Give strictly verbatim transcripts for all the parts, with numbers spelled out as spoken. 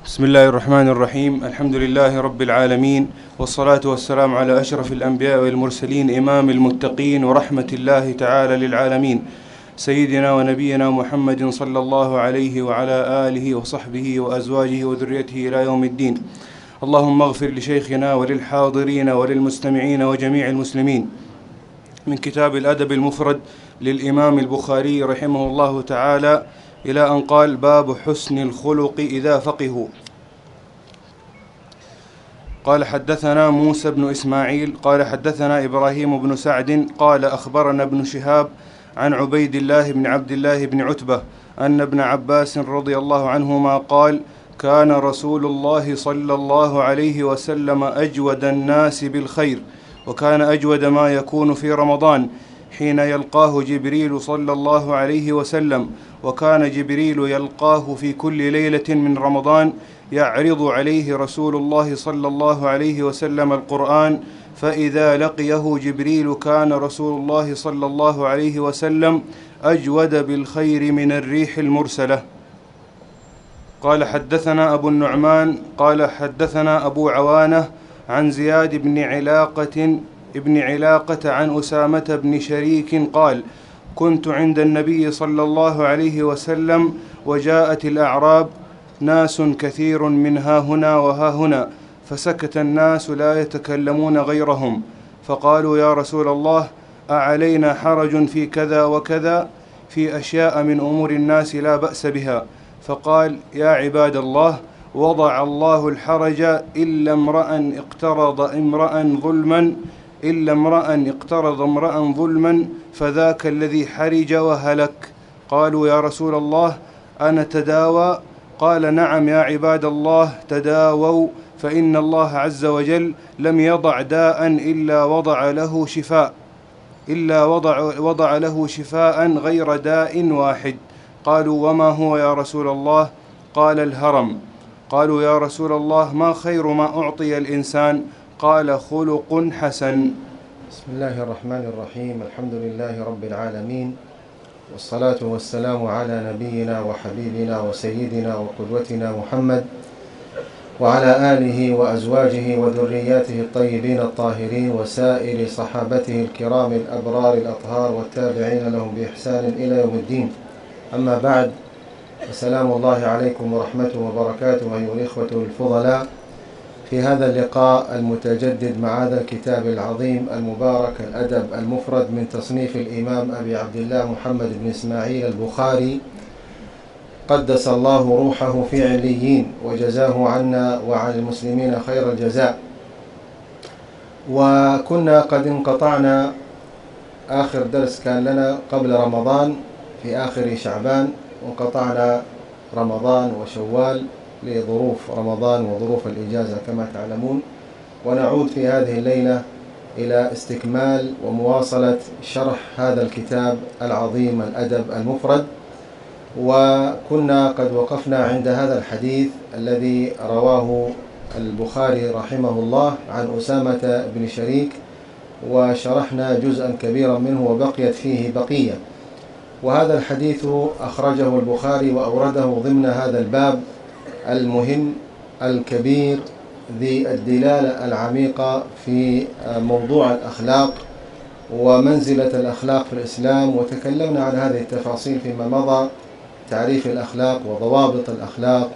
بسم الله الرحمن الرحيم. الحمد لله رب العالمين، والصلاة والسلام على أشرف الأنبياء والمرسلين، إمام المتقين ورحمة الله تعالى للعالمين، سيدنا ونبينا محمد صلى الله عليه وعلى آله وصحبه وأزواجه وذريته إلى يوم الدين. اللهم اغفر لشيخنا وللحاضرين وللمستمعين وجميع المسلمين. من كتاب الأدب المفرد للإمام البخاري رحمه الله تعالى إلى أن قال: باب حسن الخلق إذا فقهوا. قال: حدثنا موسى بن إسماعيل قال حدثنا إبراهيم بن سعد قال أخبرنا ابن شهاب عن عبيد الله بن عبد الله بن عتبة أن ابن عباس رضي الله عنهما قال: كان رسول الله صلى الله عليه وسلم أجود الناس بالخير، وكان أجود ما يكون في رمضان حين يلقاه جبريل صلى الله عليه وسلم، وكان جبريل يلقاه في كل ليلة من رمضان يعرض عليه رسول الله صلى الله عليه وسلم القرآن، فإذا لقيه جبريل كان رسول الله صلى الله عليه وسلم أجود بالخير من الريح المرسلة. قال: حدثنا أبو النعمان قال حدثنا أبو عوانة عن زياد بن علاقة ابن علاقة عن أسامة بن شريك قال: كنت عند النبي صلى الله عليه وسلم وجاءت الأعراب ناس كثير من ها هنا وها هنا، فسكت الناس لا يتكلمون غيرهم، فقالوا: يا رسول الله، أعلينا حرج في كذا وكذا، في أشياء من أمور الناس لا بأس بها؟ فقال: يا عباد الله، وضع الله الحرج إلا امرأ اقترض امرأ ظلما إلا امرأ اقترض امرأ ظلما فذاك الذي حرج وهلك. قالوا: يا رسول الله، أنا تداوى؟ قال: نعم يا عباد الله، تداووا، فإن الله عز وجل لم يضع داء إلا وضع له شفاء إلا وضع, وضع له شفاء غير داء واحد. قالوا: وما هو يا رسول الله؟ قال: الهرم. قالوا: يا رسول الله، ما خير ما أعطي الإنسان؟ قال: خلق حسن. بسم الله الرحمن الرحيم. الحمد لله رب العالمين، والصلاة والسلام على نبينا وحبيبنا وسيدنا وقدوتنا محمد وعلى آله وأزواجه وذرياته الطيبين الطاهرين وسائر صحابته الكرام الأبرار الأطهار والتابعين لهم بإحسان إلى يوم الدين. أما بعد، السلام الله عليكم ورحمته وبركاته أيها الإخوة الفضلاء، في هذا اللقاء المتجدد مع هذا الكتاب العظيم المبارك الأدب المفرد من تصنيف الإمام أبي عبد الله محمد بن إسماعيل البخاري قدس الله روحه في عليين، وجزاه عنا وعن المسلمين خير الجزاء. وكنا قد انقطعنا، آخر درس كان لنا قبل رمضان في آخر شعبان، وانقطعنا رمضان وشوال لظروف رمضان وظروف الإجازة كما تعلمون، ونعود في هذه الليلة إلى استكمال ومواصلة شرح هذا الكتاب العظيم الأدب المفرد. وكنا قد وقفنا عند هذا الحديث الذي رواه البخاري رحمه الله عن أسامة بن شريك، وشرحنا جزءا كبيرا منه وبقيت فيه بقية. وهذا الحديث أخرجه البخاري وأورده ضمن هذا الباب المهم الكبير ذي الدلالة العميقة في موضوع الأخلاق ومنزلة الأخلاق في الإسلام. وتكلمنا عن هذه التفاصيل فيما مضى، تعريف الأخلاق وضوابط الأخلاق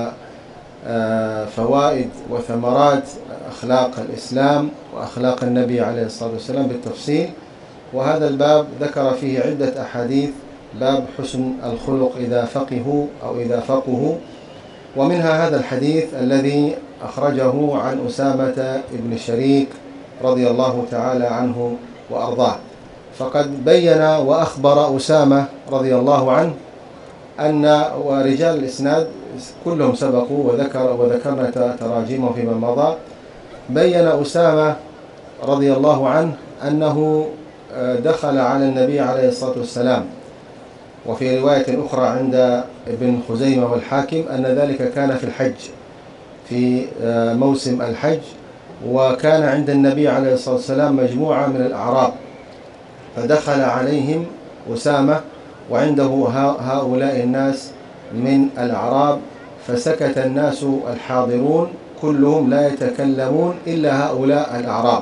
وفوائد وثمرات أخلاق الإسلام وأخلاق النبي عليه الصلاة والسلام بالتفصيل. وهذا الباب ذكر فيه عدة أحاديث، باب حسن الخلق إذا فقهوا أو إذا فقهوا، ومنها هذا الحديث الذي أخرجه عن أسامة بن شريك رضي الله تعالى عنه وأرضاه. فقد بين وأخبر أسامة رضي الله عنه أن ورجال الإسناد كلهم سبقوا وذكر وذكرنا تراجمه فيما مضى. بين أسامة رضي الله عنه أنه دخل على النبي عليه الصلاة والسلام، وفي رواية أخرى عند ابن خزيمة والحاكم أن ذلك كان في الحج، في موسم الحج، وكان عند النبي عليه الصلاة والسلام مجموعة من الأعراب، فدخل عليهم أسامة وعنده هؤلاء الناس من الأعراب، فسكت الناس الحاضرون كلهم لا يتكلمون إلا هؤلاء الأعراب.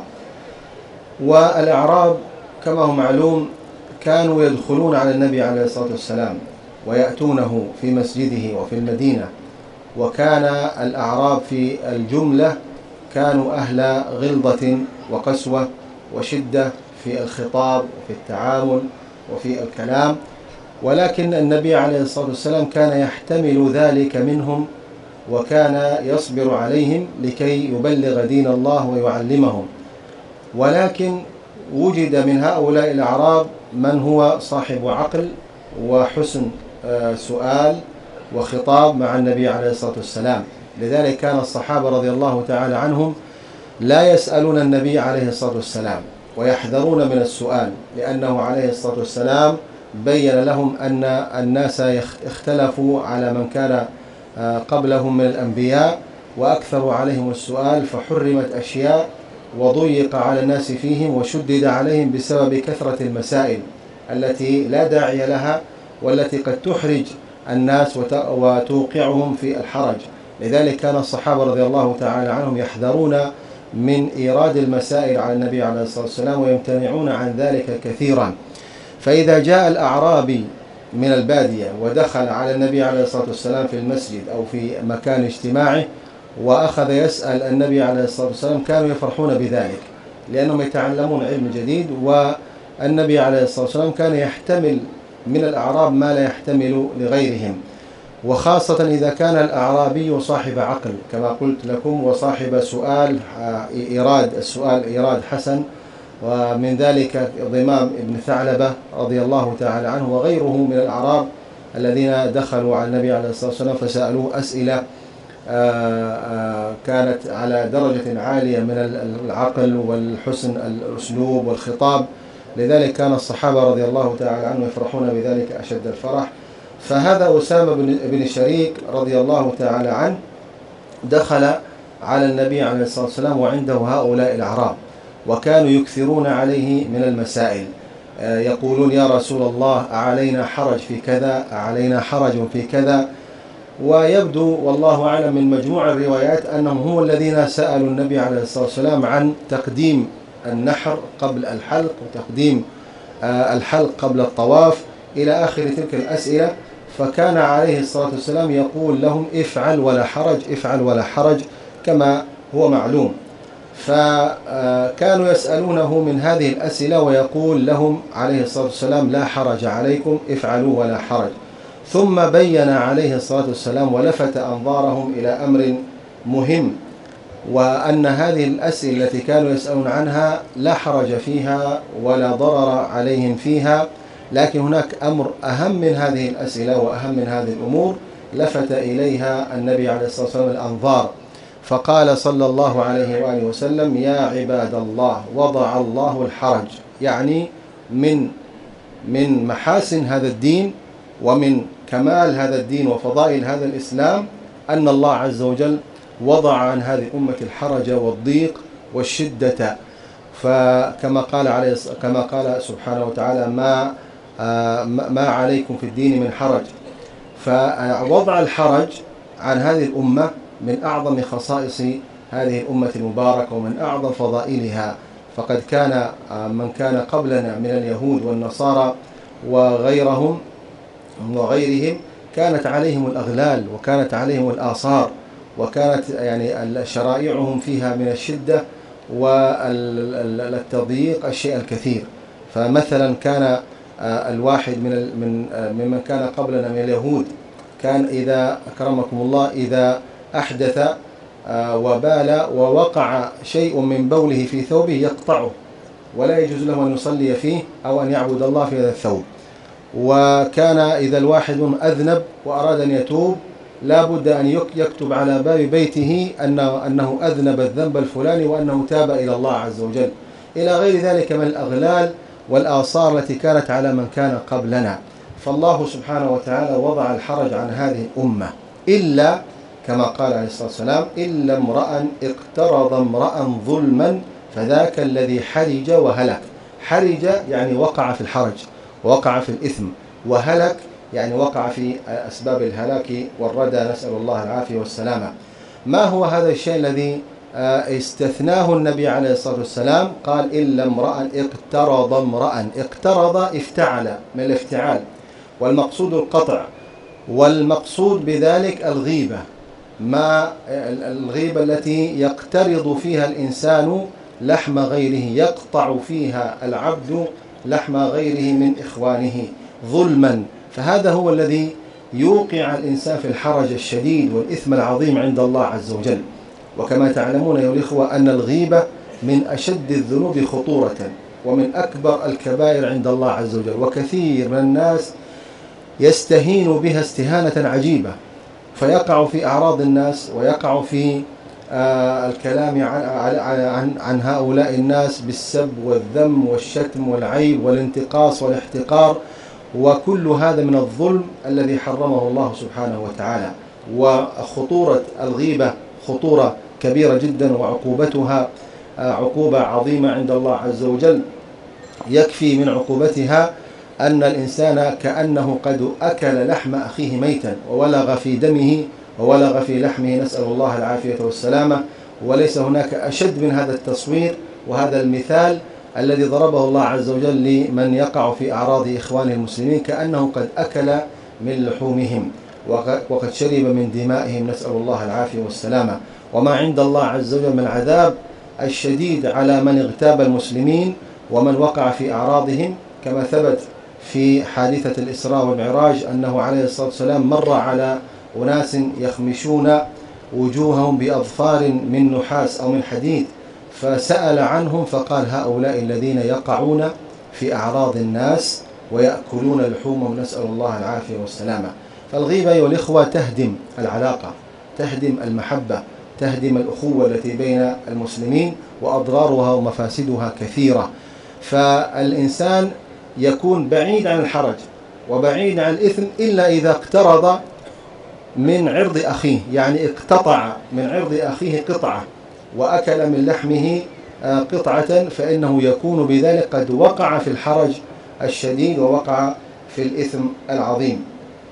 والأعراب كما هو معلوم كانوا يدخلون على النبي عليه الصلاة والسلام ويأتونه في مسجده وفي المدينة، وكان الأعراب في الجملة كانوا أهل غلظة وقسوة وشدة في الخطاب وفي التعامل وفي الكلام، ولكن النبي عليه الصلاة والسلام كان يحتمل ذلك منهم وكان يصبر عليهم لكي يبلغ دين الله ويعلمهم. ولكن وجد من هؤلاء الأعراب من هو صاحب عقل وحسن سؤال وخطاب مع النبي عليه الصلاة والسلام، لذلك كان الصحابة رضي الله تعالى عنهم لا يسألون النبي عليه الصلاة والسلام ويحذرون من السؤال، لأنه عليه الصلاة والسلام بين لهم أن الناس اختلفوا على من كان قبلهم من الأنبياء وأكثروا عليهم السؤال، فحرمت أشياء وضيق على الناس فيهم وشدد عليهم بسبب كثرة المسائل التي لا داعي لها والتي قد تحرج الناس وتوقعهم في الحرج. لذلك كان الصحابة رضي الله تعالى عنهم يحذرون من إيراد المسائل على النبي عليه الصلاة والسلام ويمتنعون عن ذلك كثيرا. فإذا جاء الأعرابي من البادية ودخل على النبي عليه الصلاة والسلام في المسجد أو في مكان اجتماعه وأخذ يسأل النبي عليه الصلاة والسلام كانوا يفرحون بذلك، لأنهم يتعلمون علم جديد، والنبي عليه الصلاة والسلام كان يحتمل من الأعراب ما لا يحتمل لغيرهم، وخاصة إذا كان الأعرابي صاحب عقل كما قلت لكم وصاحب سؤال إيراد السؤال إيراد حسن. ومن ذلك ضمام ابن ثعلبة رضي الله تعالى عنه وغيره من الأعراب الذين دخلوا على النبي عليه الصلاة والسلام فسألوه أسئلة كانت على درجة عالية من العقل والحسن الأسلوب والخطاب، لذلك كان الصحابة رضي الله تعالى عنهم يفرحون بذلك أشد الفرح. فهذا أسامة بن شريك رضي الله تعالى عنه دخل على النبي عليه الصلاة والسلام وعنده هؤلاء الأعراب، وكانوا يكثرون عليه من المسائل، يقولون يا رسول الله أعلينا حرج في كذا، أعلينا حرج في كذا. ويبدو والله أعلم من مجموع الروايات أنهم هم الذين سألوا النبي عليه الصلاة والسلام عن تقديم النحر قبل الحلق وتقديم الحلق قبل الطواف إلى آخر تلك الأسئلة. فكان عليه الصلاة والسلام يقول لهم افعل ولا حرج، افعل ولا حرج كما هو معلوم. فكانوا يسألونه من هذه الأسئلة ويقول لهم عليه الصلاة والسلام لا حرج عليكم، افعلوا ولا حرج. ثم بين عليه الصلاة والسلام ولفت أنظارهم إلى أمر مهم، وأن هذه الأسئلة التي كانوا يسألون عنها لا حرج فيها ولا ضرر عليهم فيها، لكن هناك أمر أهم من هذه الأسئلة وأهم من هذه الأمور لفت إليها النبي عليه الصلاة والسلام الأنظار، فقال صلى الله عليه وآله وسلم يا عباد الله وضع الله الحرج، يعني من من محاسن هذا الدين ومن كمال هذا الدين وفضائل هذا الإسلام أن الله عز وجل وضع عن هذه الأمة الحرج والضيق والشدة. فكما قال عليه كما قال سبحانه وتعالى ما ما عليكم في الدين من حرج. فوضع الحرج عن هذه الأمة من أعظم خصائص هذه الأمة المباركة ومن أعظم فضائلها. فقد كان من كان قبلنا من اليهود والنصارى وغيرهم وغيرهم كانت عليهم الأغلال وكانت عليهم الآثار وكانت يعني شرائعهم فيها من الشدة والتضييق الشيء الكثير. فمثلا كان الواحد من من ممن كان قبلنا من اليهود كان إذا أكرمكم الله إذا أحدث وبال ووقع شيء من بوله في ثوبه يقطعه ولا يجوز له أن يصلي فيه أو أن يعبد الله في هذا الثوب. وكان إذا الواحد أذنب وأراد أن يتوب لا بد أن يكتب على باب بيته أنه, أنه أذنب الذنب الفلاني وأنه تاب إلى الله عز وجل، إلى غير ذلك من الأغلال والآثار التي كانت على من كان قبلنا. فالله سبحانه وتعالى وضع الحرج عن هذه الأمة إلا كما قال عليه الصلاة والسلام إلا امرأ اقترض امرأ ظلما فذاك الذي حرج وهلك. حرج يعني وقع في الحرج ووقع في الإثم، وهلك يعني وقع في أسباب الهلاك والردى، نسأل الله العافية والسلامة. ما هو هذا الشيء الذي استثناه النبي عليه الصلاة والسلام؟ قال إلا امرأ اقترض امرأ. اقترض افتعل من الافتعال، والمقصود القطع، والمقصود بذلك الغيبة، ما الغيبة التي يقترض فيها الإنسان لحم غيره، يقطع فيها العبد لحم غيره من إخوانه ظلما. فهذا هو الذي يوقع الإنسان في الحرج الشديد والإثم العظيم عند الله عز وجل. وكما تعلمون أيها الإخوة أن الغيبة من أشد الذنوب خطورة ومن أكبر الكبائر عند الله عز وجل، وكثير من الناس يستهين بها استهانة عجيبة، فيقع في أعراض الناس ويقع في آه الكلام عن, عن, عن هؤلاء الناس بالسب والذم والشتم والعيب والانتقاص والاحتقار، وكل هذا من الظلم الذي حرمه الله سبحانه وتعالى. وخطورة الغيبة خطورة كبيرة جدا، وعقوبتها عقوبة عظيمة عند الله عز وجل. يكفي من عقوبتها أن الإنسان كأنه قد أكل لحم أخيه ميتا وولغ في دمه وولغ في لحمه، نسأل الله العافية والسلامة. وليس هناك أشد من هذا التصوير وهذا المثال الذي ضربه الله عز وجل لمن يقع في أعراض إخوانه المسلمين، كأنه قد أكل من لحومهم وقد شرب من دمائهم، نسأل الله العافية والسلامة. وما عند الله عز وجل من العذاب الشديد على من اغتاب المسلمين ومن وقع في أعراضهم، كما ثبت في حادثة الإسراء والمعراج أنه عليه الصلاة والسلام مر على أناس يخمشون وجوههم بأظفار من نحاس أو من حديد، فسأل عنهم فقال هؤلاء الذين يقعون في أعراض الناس ويأكلون لحومهم، نسأل الله العافية والسلامة. فالغيبة أيها الإخوة تهدم العلاقة، تهدم المحبة، تهدم الأخوة التي بين المسلمين، وأضرارها ومفاسدها كثيرة. فالإنسان يكون بعيد عن الحرج وبعيد عن الإثم إلا إذا اقترض من عرض أخيه، يعني اقتطع من عرض أخيه قطعة وأكل من لحمه قطعة، فإنه يكون بذلك قد وقع في الحرج الشديد ووقع في الإثم العظيم.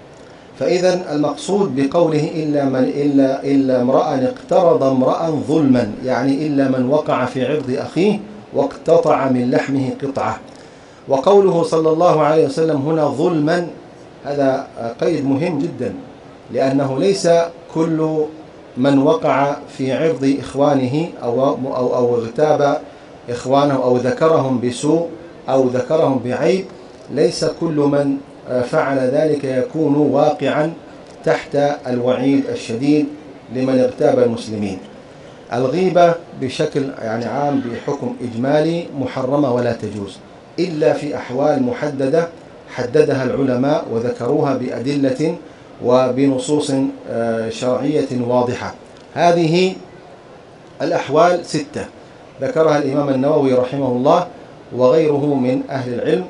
فإذا المقصود بقوله إلا من إلا إلا امرأ اقترض امرأ ظلما، يعني إلا من وقع في عرض أخيه واقتطع من لحمه قطعة. وقوله صلى الله عليه وسلم هنا ظلما، هذا قيد مهم جدا، لأنه ليس كل من وقع في عرض إخوانه أو أو أو اغتاب إخوانه أو ذكرهم بسوء أو ذكرهم بعيب، ليس كل من فعل ذلك يكون واقعا تحت الوعيد الشديد لمن اغتاب المسلمين. الغيبة بشكل يعني عام بحكم إجمالي محرمة ولا تجوز إلا في أحوال محددة حددها العلماء وذكروها بأدلة وبنصوص شرعية واضحة. هذه الأحوال ستة ذكرها الإمام النووي رحمه الله وغيره من أهل العلم،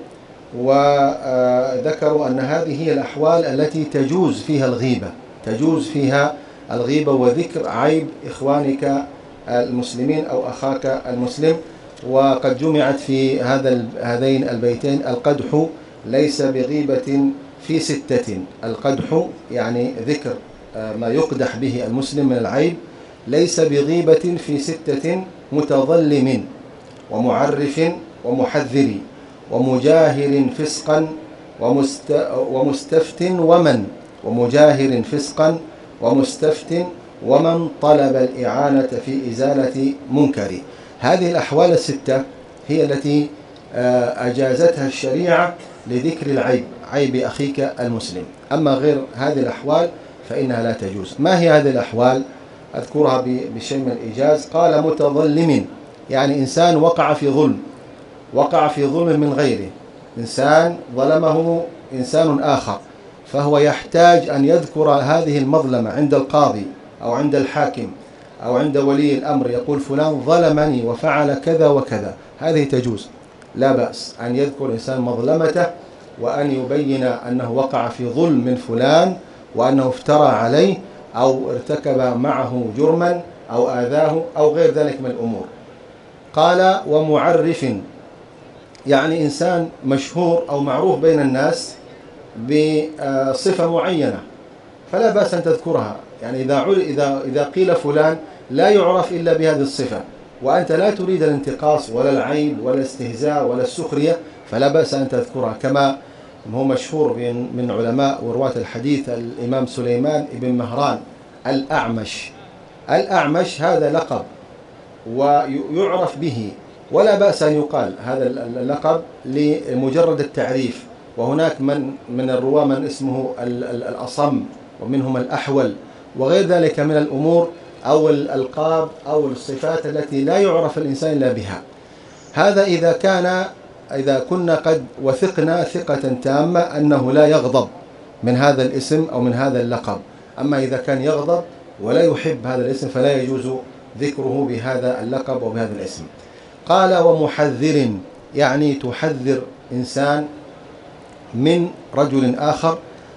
وذكروا أن هذه هي الأحوال التي تجوز فيها الغيبة، تجوز فيها الغيبة وذكر عيب إخوانك المسلمين أو أخاك المسلم. وقد جمعت في هذا هذين البيتين القدح ليس بغيبة في ستة. القدح يعني ذكر ما يقدح به المسلم من العيب، ليس بغيبة في ستة: متظلم ومعرف ومحذر ومجاهر فسقا ومستفت ومن ومجاهر فسقا ومستفت ومن طلب الإعانة في إزالة منكر. هذه الأحوال الستة هي التي أجازتها الشريعة لذكر العيب، عيب أخيك المسلم. أما غير هذه الأحوال فإنها لا تجوز. ما هي هذه الأحوال؟ أذكرها بشيء من الإيجاز. قال متظلم، يعني إنسان وقع في ظلم، وقع في ظلم من غيره، إنسان ظلمه إنسان آخر، فهو يحتاج أن يذكر هذه المظلمة عند القاضي أو عند الحاكم أو عند ولي الأمر، يقول فلان ظلمني وفعل كذا وكذا. هذه تجوز، لا بأس أن يذكر الإنسان مظلمته وأن يبين أنه وقع في ظلم من فلان وأنه افترى عليه أو ارتكب معه جرما أو آذاه أو غير ذلك من الأمور. قال ومعرف، يعني إنسان مشهور أو معروف بين الناس بصفة معينة فلا بأس أن تذكرها. يعني إذا إذا إذا قيل فلان لا يعرف إلا بهذه الصفة وأنت لا تريد الانتقاص ولا العيب ولا الاستهزاء ولا السخرية فلا بأس أن تذكرها. كما هو مشهور من علماء ورواة الحديث الإمام سليمان بن مهران الأعمش. الأعمش هذا لقب ويعرف به ولا بأس أن يقال هذا اللقب لمجرد التعريف. وهناك من من الرواة من اسمه الأصم ومنهم الأحول وغير ذلك من الأمور أو الألقاب أو الصفات التي لا يعرف الإنسان إلا بها. هذا إذا كان إذا كنا قد وثقنا ثقة تامة أنه لا يغضب من هذا الاسم أو من هذا اللقب. أما إذا كان يغضب ولا يحب هذا الاسم فلا يجوز ذكره بهذا اللقب وبهذا الاسم. قال ومحذر، يعني تحذر إنسان من رجل آخر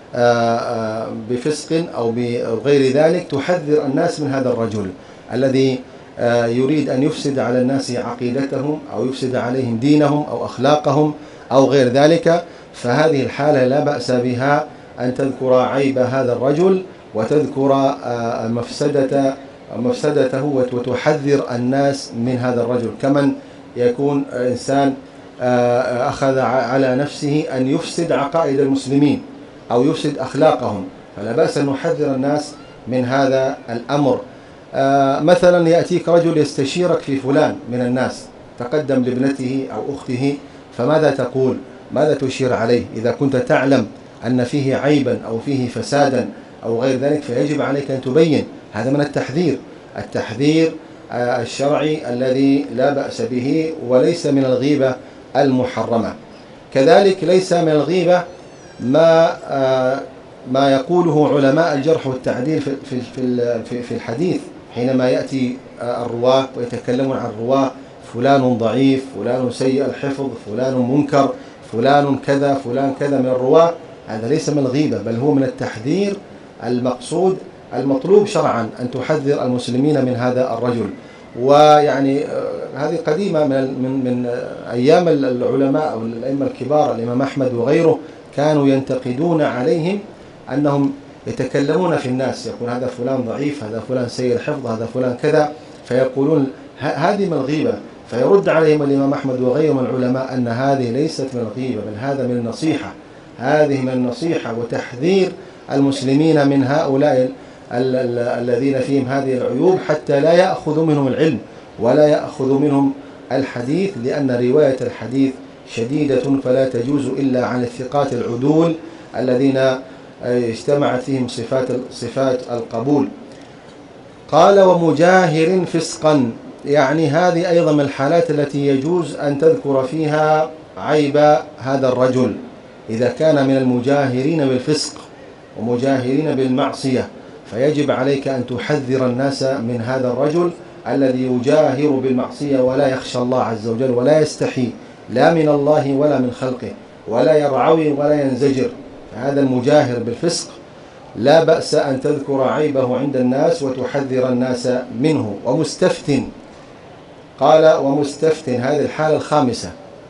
بفسق أو بغير ذلك، تحذر الناس من هذا الرجل الذي يريد أن يفسد على الناس عقيدتهم أو يفسد عليهم دينهم أو أخلاقهم أو غير ذلك. فهذه الحالة لا بأس بها أن تذكر عيب هذا الرجل وتذكر مفسدة مفسدته وتحذر الناس من هذا الرجل. كمن يكون إنسان أخذ على نفسه أن يفسد عقائد المسلمين أو يفسد أخلاقهم، فلا بأس أن نحذر الناس من هذا الأمر. مثلا يأتيك رجل يستشيرك في فلان من الناس، تقدم لابنته أو أخته، فماذا تقول؟ ماذا تشير عليه؟ إذا كنت تعلم أن فيه عيبا أو فيه فسادا أو غير ذلك فيجب عليك أن تبين. هذا من التحذير التحذير الشرعي الذي لا بأس به وليس من الغيبة المحرمة. كذلك ليس من الغيبة ما ما يقوله علماء الجرح والتعديل في في في الحديث حينما يأتي الرواة ويتكلمون عن الرواة، فلان ضعيف، فلان سيء الحفظ، فلان منكر، فلان كذا، فلان كذا من الرواة. هذا ليس من الغيبة بل هو من التحذير المقصود المطلوب شرعا، أن تحذر المسلمين من هذا الرجل. ويعني هذه قديمة من من من أيام العلماء أو الأئمة الكبار، الإمام أحمد وغيره، كانوا ينتقدون عليهم أنهم يتكلمون في الناس، يقول هذا فلان ضعيف، هذا فلان سيء الحفظ، هذا فلان كذا، فيقولون هذه من الغيبة. فيرد عليهم الإمام أحمد وغيره من العلماء أن هذه ليست من الغيبة بل هذا من النصيحة. هذه من النصيحة وتحذير المسلمين من هؤلاء الذين فيهم هذه العيوب حتى لا يأخذوا منهم العلم ولا يأخذوا منهم الحديث، لأن رواية الحديث شديدة فلا تجوز إلا عن الثقات العدول الذين اجتمعت فيهم صفات صفات القبول. قال ومجاهر فسقا، يعني هذه أيضا من الحالات التي يجوز أن تذكر فيها عيب هذا الرجل إذا كان من المجاهرين بالفسق ومجاهرين بالمعصية، فيجب عليك أن تحذر الناس من هذا الرجل الذي يجاهر بالمعصية ولا يخشى الله عز وجل ولا يستحي لا من الله ولا من خلقه ولا يرعوي ولا ينزجر. هذا المجاهر بالفسق لا بأس أن تذكر عيبه عند الناس وتحذر الناس منه. ومستفتن، قال ومستفتن، هذه الحالة الخامسة،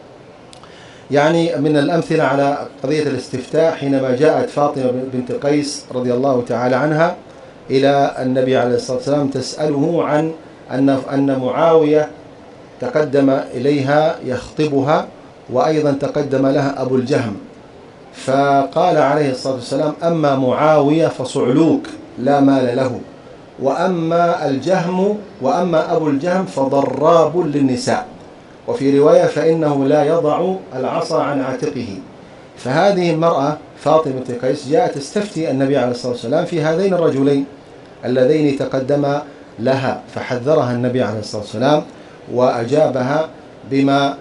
يعني من الأمثلة على قضية الاستفتاء حينما جاءت فاطمة بنت قيس رضي الله تعالى عنها إلى النبي عليه الصلاة والسلام تسأله عن أن أن معاوية تقدم إليها يخطبها وأيضا تقدم لها أبو الجهم، فقال عليه الصلاة والسلام أما معاوية فصعلوك لا مال له، وأما الجهم وأما أبو الجهم فضراب للنساء، وفي رواية فإنه لا يضع العصا عن عاتقه. فهذه المرأة فاطمة بنت قيس جاءت تستفتي النبي عليه الصلاة والسلام في هذين الرجلين اللذين تقدما لها، فحذرها النبي عليه الصلاة والسلام وأجابها بما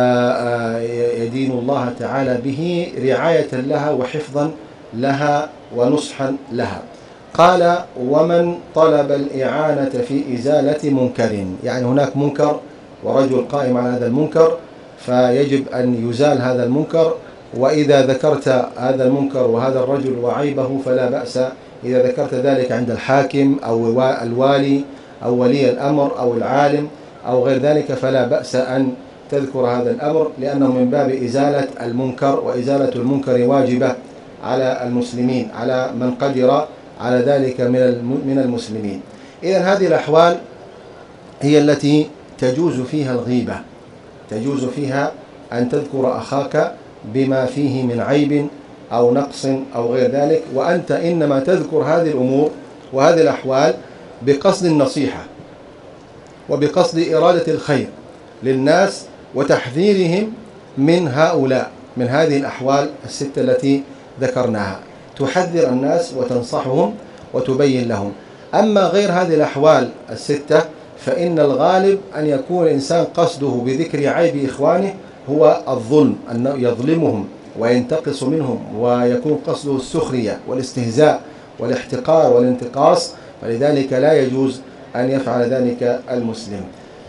يدين الله تعالى به رعاية لها وحفظا لها ونصحا لها. قال ومن طلب الإعانة في إزالة منكر، يعني هناك منكر ورجل قائم على هذا المنكر فيجب أن يزال هذا المنكر، وإذا ذكرت هذا المنكر وهذا الرجل وعيبه فلا بأس إذا ذكرت ذلك عند الحاكم أو الوالي أو ولي الأمر أو العالم أو غير ذلك، فلا بأس أن تذكر هذا الأمر لأنه من باب إزالة المنكر، وإزالة المنكر واجبة على المسلمين، على من قدر على ذلك من المسلمين. إذن هذه الأحوال هي التي تجوز فيها الغيبة، تجوز فيها أن تذكر أخاك بما فيه من عيب أو نقص أو غير ذلك، وأنت إنما تذكر هذه الأمور وهذه الأحوال بقصد النصيحة وبقصد إرادة الخير للناس وتحذيرهم من هؤلاء، من هذه الأحوال الستة التي ذكرناها، تحذر الناس وتنصحهم وتبين لهم. أما غير هذه الأحوال الستة فإن الغالب أن يكون الإنسان قصده بذكر عيب إخوانه هو الظلم، أنه يظلمهم وينتقص منهم، ويكون قصده السخرية والاستهزاء والاحتقار والانتقاص، فلذلك لا يجوز أن يفعل ذلك المسلم.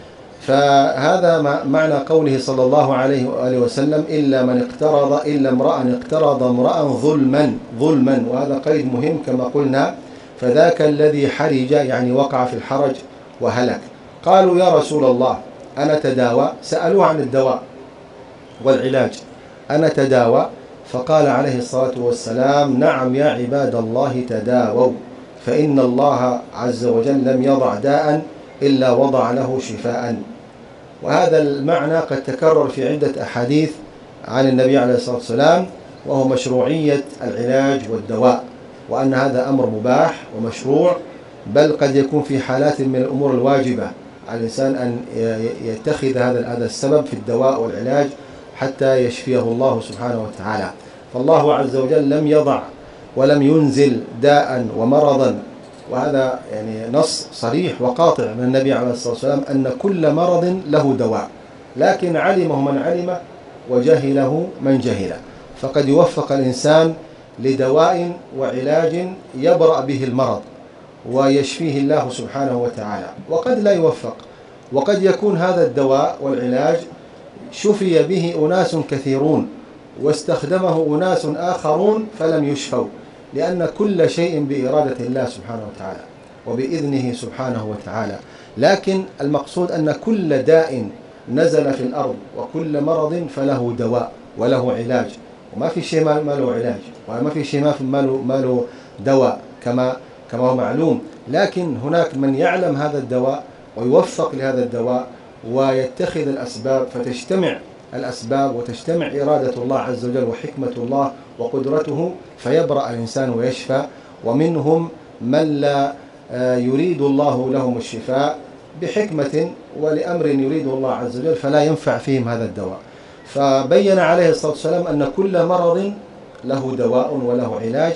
فهذا معنى قوله صلى الله عليه وآله وسلم: إلا من اقترض إلا امرأ اقترض امرأ ظلما ظلما، وهذا قيد مهم كما قلنا. فذاك الذي حرج يعني وقع في الحرج وهلك. قالوا: يا رسول الله أنا تداوى، سألوه عن الدواء والعلاج، أنا تداوى؟ فقال عليه الصلاة والسلام: نعم يا عباد الله تداووا، فإن الله عز وجل لم يضع داء إلا وضع له شفاء. وهذا المعنى قد تكرر في عدة أحاديث عن النبي عليه الصلاة والسلام، وهو مشروعية العلاج والدواء، وأن هذا أمر مباح ومشروع، بل قد يكون في حالات من الأمور الواجبة على الإنسان أن يتخذ هذا السبب في الدواء والعلاج حتى يشفيه الله سبحانه وتعالى. فالله عز وجل لم يضع ولم ينزل داء ومرضا، وهذا يعني نص صريح وقاطع من النبي عليه الصلاة والسلام أن كل مرض له دواء، لكن علمه من علم وجهله من جهل. فقد يوفق الإنسان لدواء وعلاج يبرأ به المرض ويشفيه الله سبحانه وتعالى، وقد لا يوفق، وقد يكون هذا الدواء والعلاج شفي به أناس كثيرون واستخدمه أناس آخرون فلم يشفوا، لأن كل شيء بإرادة الله سبحانه وتعالى وبإذنه سبحانه وتعالى. لكن المقصود أن كل داء نزل في الأرض وكل مرض فله دواء وله علاج، وما في شيء ما له علاج، وما في شيء ما له ما له دواء كما كما هو معلوم. لكن هناك من يعلم هذا الدواء ويوفق لهذا الدواء ويتخذ الأسباب، فتجتمع الأسباب وتجتمع إرادة الله عز وجل وحكمة الله وقدرته فيبرأ الإنسان ويشفى. ومنهم من لا يريد الله لهم الشفاء بحكمة ولأمر يريد الله عز وجل فلا ينفع فيهم هذا الدواء. فبين عليه الصلاة والسلام أن كل مرض له دواء وله علاج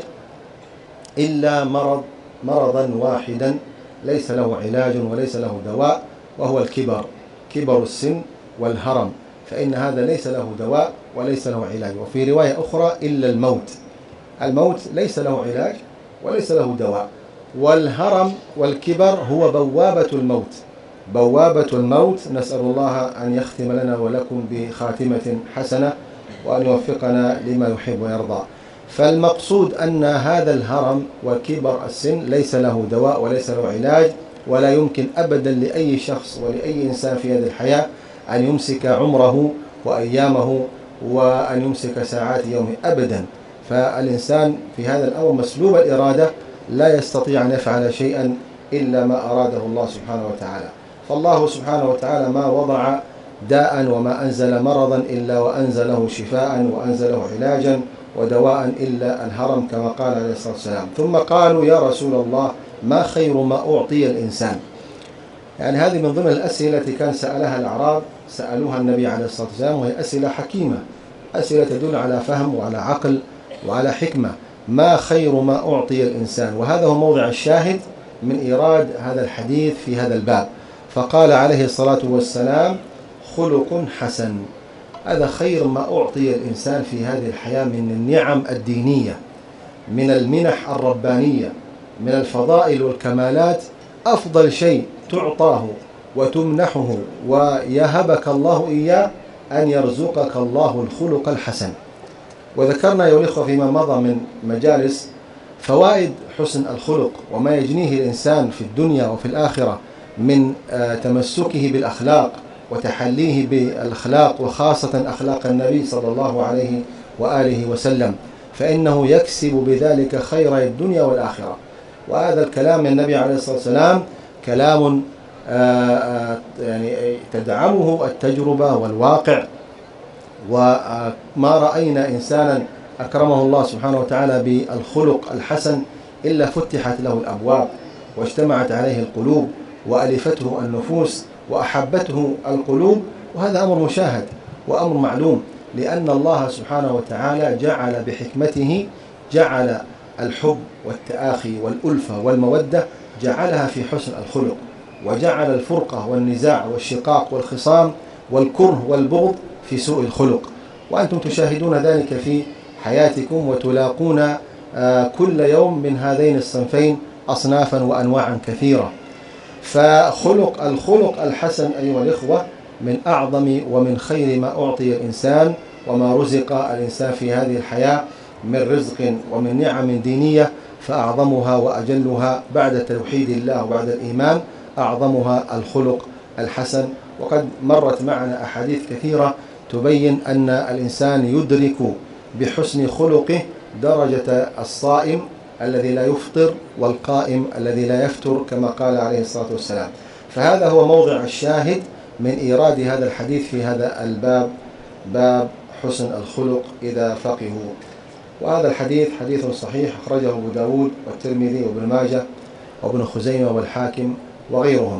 إلا مرض مرضا واحدا ليس له علاج وليس له دواء، وهو الكبر، كبر السن والهرم، فإن هذا ليس له دواء وليس له علاج. وفي رواية أخرى إلا الموت، الموت ليس له علاج وليس له دواء. والهرم والكبر هو بوابة الموت، بوابة الموت. نسأل الله أن يختم لنا ولكم بخاتمة حسنة وأن يوفقنا لما يحب ويرضى. فالمقصود أن هذا الهرم وكبر السن ليس له دواء وليس له علاج، ولا يمكن أبدا لأي شخص ولأي إنسان في هذه الحياة أن يمسك عمره وأيامه وأن يمسك ساعات يومه أبدا. فالإنسان في هذا الأمر مسلوب الإرادة، لا يستطيع أن يفعل شيئا إلا ما أراده الله سبحانه وتعالى. فالله سبحانه وتعالى ما وضع داء وما أنزل مرضا إلا وأنزله شفاء وأنزله علاجا ودواء إلا الهرم كما قال عليه الصلاة والسلام. ثم قالوا: يا رسول الله ما خير ما أعطي الإنسان؟ يعني هذه من ضمن الأسئلة التي كان سألها الأعراب، سألوها النبي عليه الصلاة والسلام، وهي أسئلة حكيمة، أسئلة تدل على فهم وعلى عقل وعلى حكمة. ما خير ما أعطي الإنسان؟ وهذا هو موضع الشاهد من إيراد هذا الحديث في هذا الباب. فقال عليه الصلاة والسلام: خلق حسن. هذا خير ما أعطي الإنسان في هذه الحياة من النعم الدينية، من المنح الربانية، من الفضائل والكمالات. أفضل شيء تعطاه وتمنحه ويهبك الله إياه أن يرزقك الله الخلق الحسن. وذكرنا يا الإخوة فيما مضى من مجالس فوائد حسن الخلق وما يجنيه الإنسان في الدنيا وفي الآخرة من تمسكه بالأخلاق وتحليه بالأخلاق، وخاصة أخلاق النبي صلى الله عليه وآله وسلم. فإنه يكسب بذلك خير الدنيا والآخرة. وهذا الكلام من النبي عليه الصلاة والسلام كلام يعني تدعمه التجربة والواقع. وما رأينا إنسانا أكرمه الله سبحانه وتعالى بالخلق الحسن إلا فتحت له الأبواب واجتمعت عليه القلوب وألفته النفوس وأحبته القلوب. وهذا أمر مشاهد وأمر معلوم، لأن الله سبحانه وتعالى جعل بحكمته جعل الحب والتآخي والألفة والمودة جعلها في حسن الخلق، وجعل الفرقة والنزاع والشقاق والخصام والكره والبغض في سوء الخلق. وأنتم تشاهدون ذلك في حياتكم وتلاقون كل يوم من هذين الصنفين أصنافا وأنواعا كثيرة. فخلق الخلق الحسن أيها الإخوة من أعظم ومن خير ما أعطي الإنسان وما رزق الإنسان في هذه الحياة من رزق ومن نعم دينية، فأعظمها وأجلها بعد توحيد الله وبعد الإيمان أعظمها الخلق الحسن. وقد مرت معنا أحاديث كثيرة تبين أن الإنسان يدرك بحسن خلقه درجة الصائم الذي لا يفطر والقائم الذي لا يفتر كما قال عليه الصلاة والسلام. فهذا هو موضع الشاهد من إيراد هذا الحديث في هذا الباب، باب حسن الخلق إذا فقهوا. وهذا الحديث حديث صحيح أخرجه أبو داود والترمذي وابن ماجه وابن خزيمة والحاكم وغيرهم.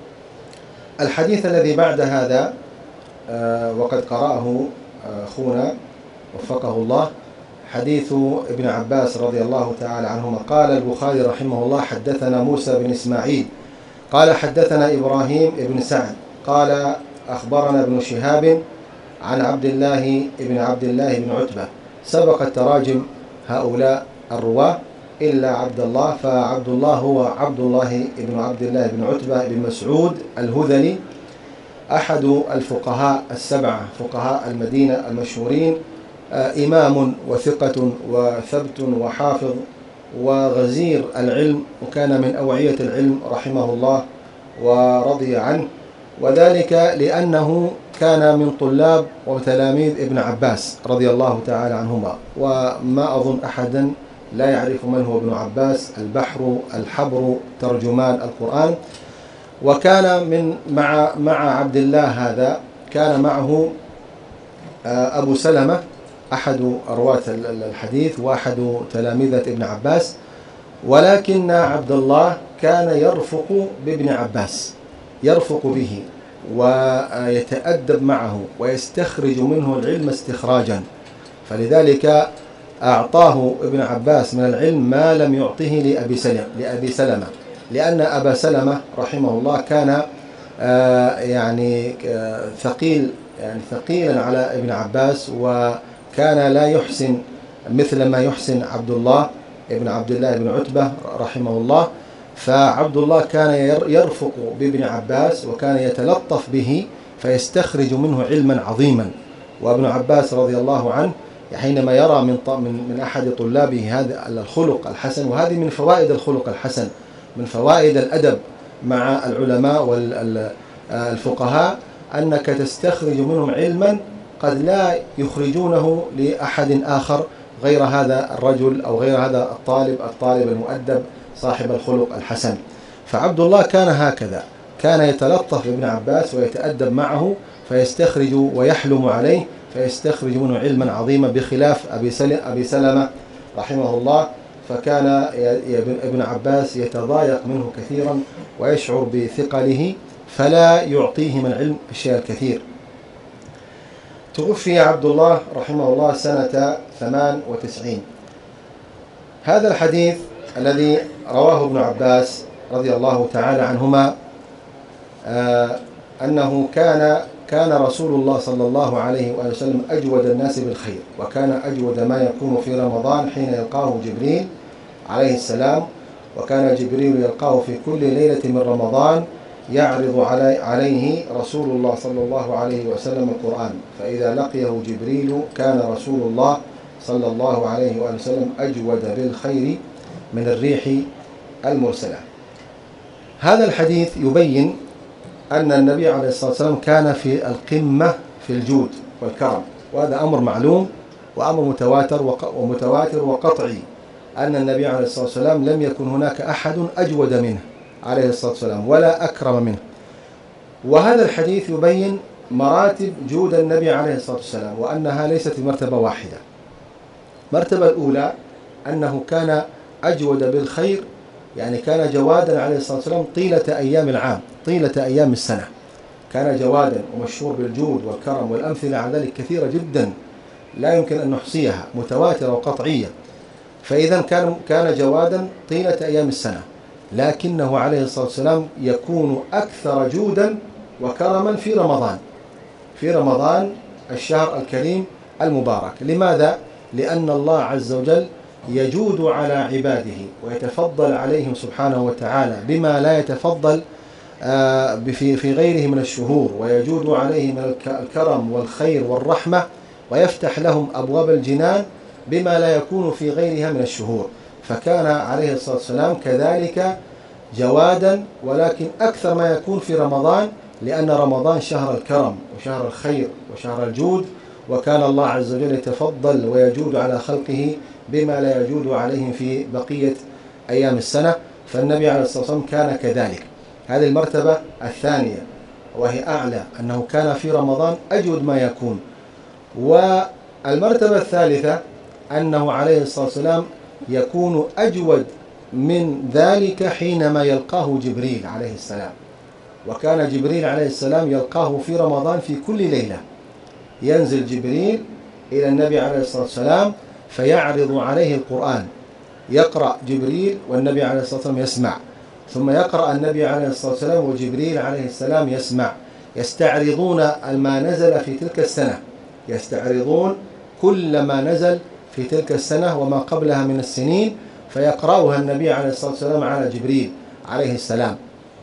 الحديث الذي بعد هذا وقد قرأه أخونا وفقه الله حديث ابن عباس رضي الله تعالى عنهما. قال البخاري رحمه الله: حدثنا موسى بن إسماعيل قال حدثنا إبراهيم بن سعد قال أخبرنا ابن شهاب عن عبد الله بن عبد الله بن عتبة. سبق التراجم هؤلاء الرواة إلا عبد الله، فعبد الله هو عبد الله بن عبد الله بن عتبة بن مسعود الهذلي، أحد الفقهاء السبعة فقهاء المدينة المشهورين، إمام وثقة وثبت وحافظ وغزير العلم، وكان من أوعية العلم رحمه الله ورضي عنه، وذلك لأنه كان من طلاب وتلاميذ ابن عباس رضي الله تعالى عنهما. وما أظن أحدا لا يعرف من هو ابن عباس، البحر الحبر ترجمان القرآن. وكان من مع مع عبد الله هذا كان معه أبو سلمة أحد رواة الحديث وأحد تلامذة ابن عباس، ولكن عبد الله كان يرفق بابن عباس، يرفق به ويتأدب معه ويستخرج منه العلم استخراجا، فلذلك أعطاه ابن عباس من العلم ما لم يعطه لأبي سلمة لأبي سلمة لأن أبا سلمة رحمه الله كان يعني ثقيل يعني ثقيلا على ابن عباس، وكان لا يحسن مثل ما يحسن عبد الله ابن عبد الله بن عتبة رحمه الله. فعبد الله كان يرفق بابن عباس وكان يتلطف به فيستخرج منه علما عظيما. وابن عباس رضي الله عنه حينما يرى من من أحد طلابه هذا الخلق الحسن، وهذه من فوائد الخلق الحسن، من فوائد الأدب مع العلماء والفقهاء، أنك تستخرج منهم علما قد لا يخرجونه لأحد آخر غير هذا الرجل أو غير هذا الطالب الطالب المؤدب صاحب الخلق الحسن. فعبد الله كان هكذا، كان يتلطف بابن عباس ويتأدب معه فيستخرج ويحلم عليه فيستخرج منه علما عظيما، بخلاف أبي سلمة رحمه الله، فكان ابن عباس يتضايق منه كثيرا ويشعر بثقله فلا يعطيه من العلم الشيء الكثير. توفي عبد الله رحمه الله سنة ثمان وتسعين. هذا الحديث الذي رواه ابن عباس رضي الله تعالى عنهما آه أنه كان كان رسول الله صلى الله عليه وآله وسلم أجود الناس بالخير، وكان أجود ما يكون في رمضان حين يلقاه جبريل عليه السلام، وكان جبريل يلقاه في كل ليلة من رمضان يعرض علي عليه رسول الله صلى الله عليه وسلم القرآن، فإذا لقيه جبريل كان رسول الله صلى الله عليه وآله وسلم أجود بالخير من الريح المرسلة. هذا الحديث يبين أن النبي عليه الصلاة والسلام كان في القمة في الجود والكرم، وهذا أمر معلوم وأمر متواتر ومتواتر وقطعي أن النبي عليه الصلاة والسلام لم يكن هناك أحد أجود منه عليه الصلاة والسلام ولا أكرم منه. وهذا الحديث يبين مراتب جود النبي عليه الصلاة والسلام، وأنها ليست مرتبة واحدة. المرتبة الأولى أنه كان أجود بالخير، يعني كان جوادا عليه الصلاة والسلام طيلة أيام العام، طيلة أيام السنة كان جوادا ومشهور بالجود والكرم، والأمثلة على ذلك كثيرة جدا لا يمكن أن نحصيها، متواترة وقطعية. فإذا كان كان جوادا طيلة أيام السنة، لكنه عليه الصلاة والسلام يكون أكثر جودا وكرما في رمضان، في رمضان الشهر الكريم المبارك. لماذا؟ لأن الله عز وجل يجود على عباده ويتفضل عليهم سبحانه وتعالى بما لا يتفضل في غيره من الشهور، ويجود عليهم من الكرم والخير والرحمة، ويفتح لهم أبواب الجنان بما لا يكون في غيرها من الشهور. فكان عليه الصلاة والسلام كذلك جوادا، ولكن أكثر ما يكون في رمضان، لأن رمضان شهر الكرم وشهر الخير وشهر الجود، وكان الله عز وجل يتفضل ويجود على خلقه بما لا يجود عليهم في بقية أيام السنة. فالنبي عليه الصلاة والسلام كان كذلك. هذه المرتبة الثانية وهي أعلى، أنه كان في رمضان أجود ما يكون. والمرتبة الثالثة أنه عليه الصلاة والسلام يكون أجود من ذلك حينما يلقاه جبريل عليه السلام. وكان جبريل عليه السلام يلقاه في رمضان في كل ليلة، ينزل جبريل إلى النبي عليه الصلاة والسلام فيعرض عليه القرآن، يقرأ جبريل والنبي عليه الصلاة والسلام يسمع، ثم يقرأ النبي عليه الصلاة والسلام وجبريل عليه السلام يسمع، يستعرضون ما نزل في تلك السنة، يستعرضون كل ما نزل في تلك السنة وما قبلها من السنين، فيقرأها النبي عليه الصلاة والسلام على جبريل عليه السلام.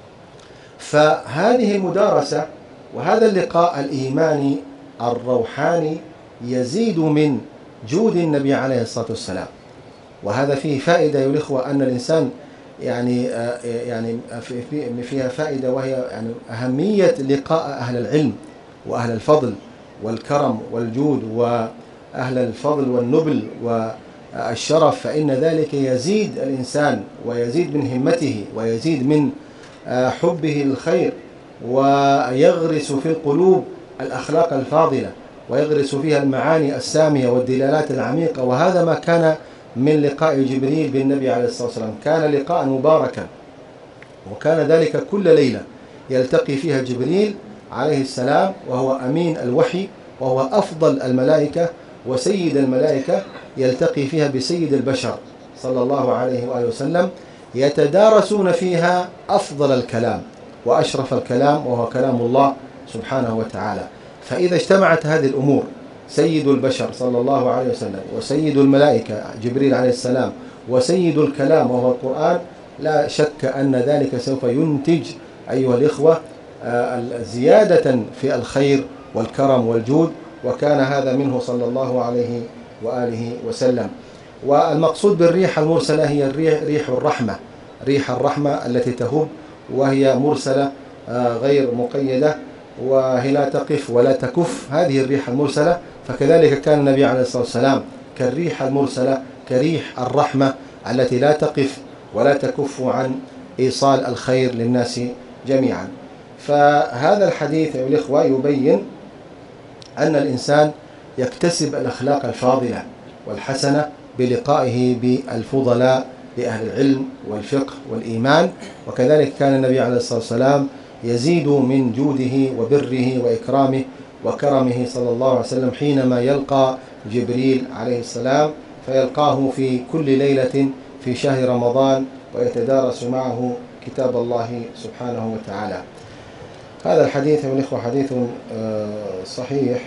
فهذه المدارسة وهذا اللقاء الإيماني الروحاني يزيد من جود النبي عليه الصلاة والسلام. وهذا فيه فائدة يا الإخوة، أن الإنسان يعني يعني فيها فائدة، وهي يعني أهمية لقاء أهل العلم وأهل الفضل والكرم والجود وأهل الفضل والنبل والشرف، فإن ذلك يزيد الإنسان ويزيد من همته ويزيد من حبه الخير، ويغرس في القلوب الأخلاق الفاضلة، ويغرس فيها المعاني السامية والدلالات العميقة. وهذا ما كان من لقاء جبريل بالنبي عليه الصلاة والسلام، كان لقاء مباركا، وكان ذلك كل ليلة يلتقي فيها جبريل عليه السلام، وهو أمين الوحي وهو أفضل الملائكة وسيد الملائكة، يلتقي فيها بسيد البشر صلى الله عليه وآله وسلم، يتدارسون فيها أفضل الكلام وأشرف الكلام، وهو كلام الله سبحانه وتعالى. فإذا اجتمعت هذه الأمور، سيد البشر صلى الله عليه وسلم، وسيد الملائكة جبريل عليه السلام، وسيد الكلام وهو القرآن، لا شك أن ذلك سوف ينتج أيها الإخوة زيادة في الخير والكرم والجود، وكان هذا منه صلى الله عليه وآله وسلم. والمقصود بالريح المرسلة هي الريح ريح الرحمة، ريح الرحمة التي تهب وهي مرسلة غير مقيدة، وهي لا تقف ولا تكف، هذه الريح المرسلة. فكذلك كان النبي عليه الصلاة والسلام كالريح المرسلة، كريح الرحمة التي لا تقف ولا تكف عن إيصال الخير للناس جميعا. فهذا الحديث يا الإخوة يبين أن الإنسان يكتسب الأخلاق الفاضلة والحسنة بلقائه بالفضلاء لأهل العلم والفقه والإيمان. وكذلك كان النبي عليه الصلاة والسلام يزيد من جوده وبره وإكرامه وكرمه صلى الله عليه وسلم حينما يلقى جبريل عليه السلام، فيلقاه في كل ليلة في شهر رمضان ويتدارس معه كتاب الله سبحانه وتعالى. هذا الحديث يا الإخوة حديث صحيح،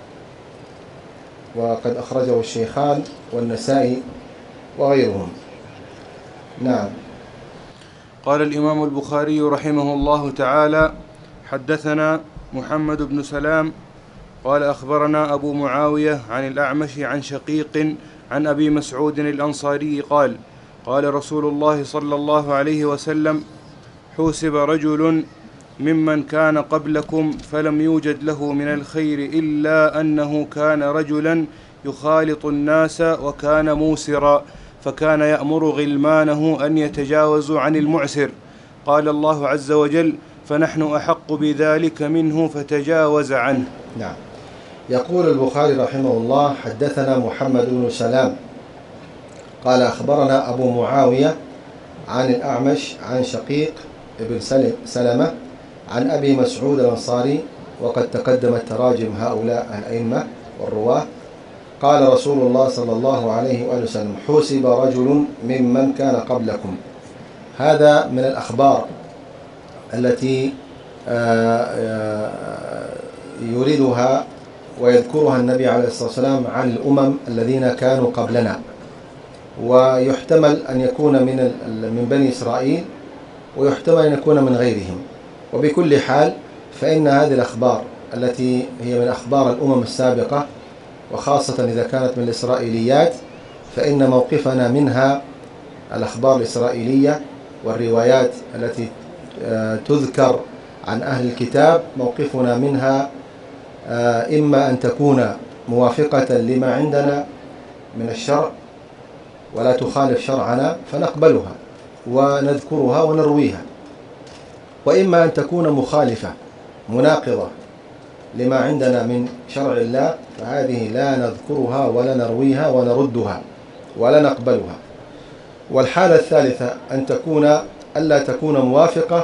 وقد أخرجه الشيخان والنسائي وغيرهم. نعم. قال الإمام البخاري رحمه الله تعالى: حدثنا محمد بن سلام قال أخبرنا أبو معاوية عن الأعمش عن شقيق عن أبي مسعود الأنصاري قال: قال رسول الله صلى الله عليه وسلم: حوسب رجل ممن كان قبلكم فلم يوجد له من الخير إلا أنه كان رجلا يخالط الناس وكان موسرا، فكان يأمر غلمانه أن يتجاوزوا عن المعسر. قال الله عز وجل: فنحن أحق بذلك منه فتجاوز عنه. نعم. يقول البخاري رحمه الله: حدثنا محمد بن سلام قال أخبرنا أبو معاوية عن الأعمش عن شقيق ابن سلمة عن أبي مسعود الأنصاري، وقد تقدمت تراجم هؤلاء الأئمة والرواه. قال رسول الله صلى الله عليه وآله وسلم: حوسب رجل ممن كان قبلكم. هذا من الأخبار التي يريدها ويذكرها النبي عليه الصلاة والسلام عن الأمم الذين كانوا قبلنا، ويحتمل أن يكون من من بني إسرائيل، ويحتمل أن يكون من غيرهم. وبكل حال فإن هذه الأخبار التي هي من أخبار الأمم السابقة، وخاصة إذا كانت من الإسرائيليات، فإن موقفنا منها الأخبار الإسرائيلية والروايات التي تذكر عن أهل الكتاب، موقفنا منها إما أن تكون موافقة لما عندنا من الشرع ولا تخالف شرعنا فنقبلها ونذكرها ونرويها، وإما أن تكون مخالفة مناقضة لما عندنا من شرع الله، فهذه لا نذكرها ولا نرويها ونردها ولا نقبلها. والحالة الثالثة أن تكون ألا تكون موافقة،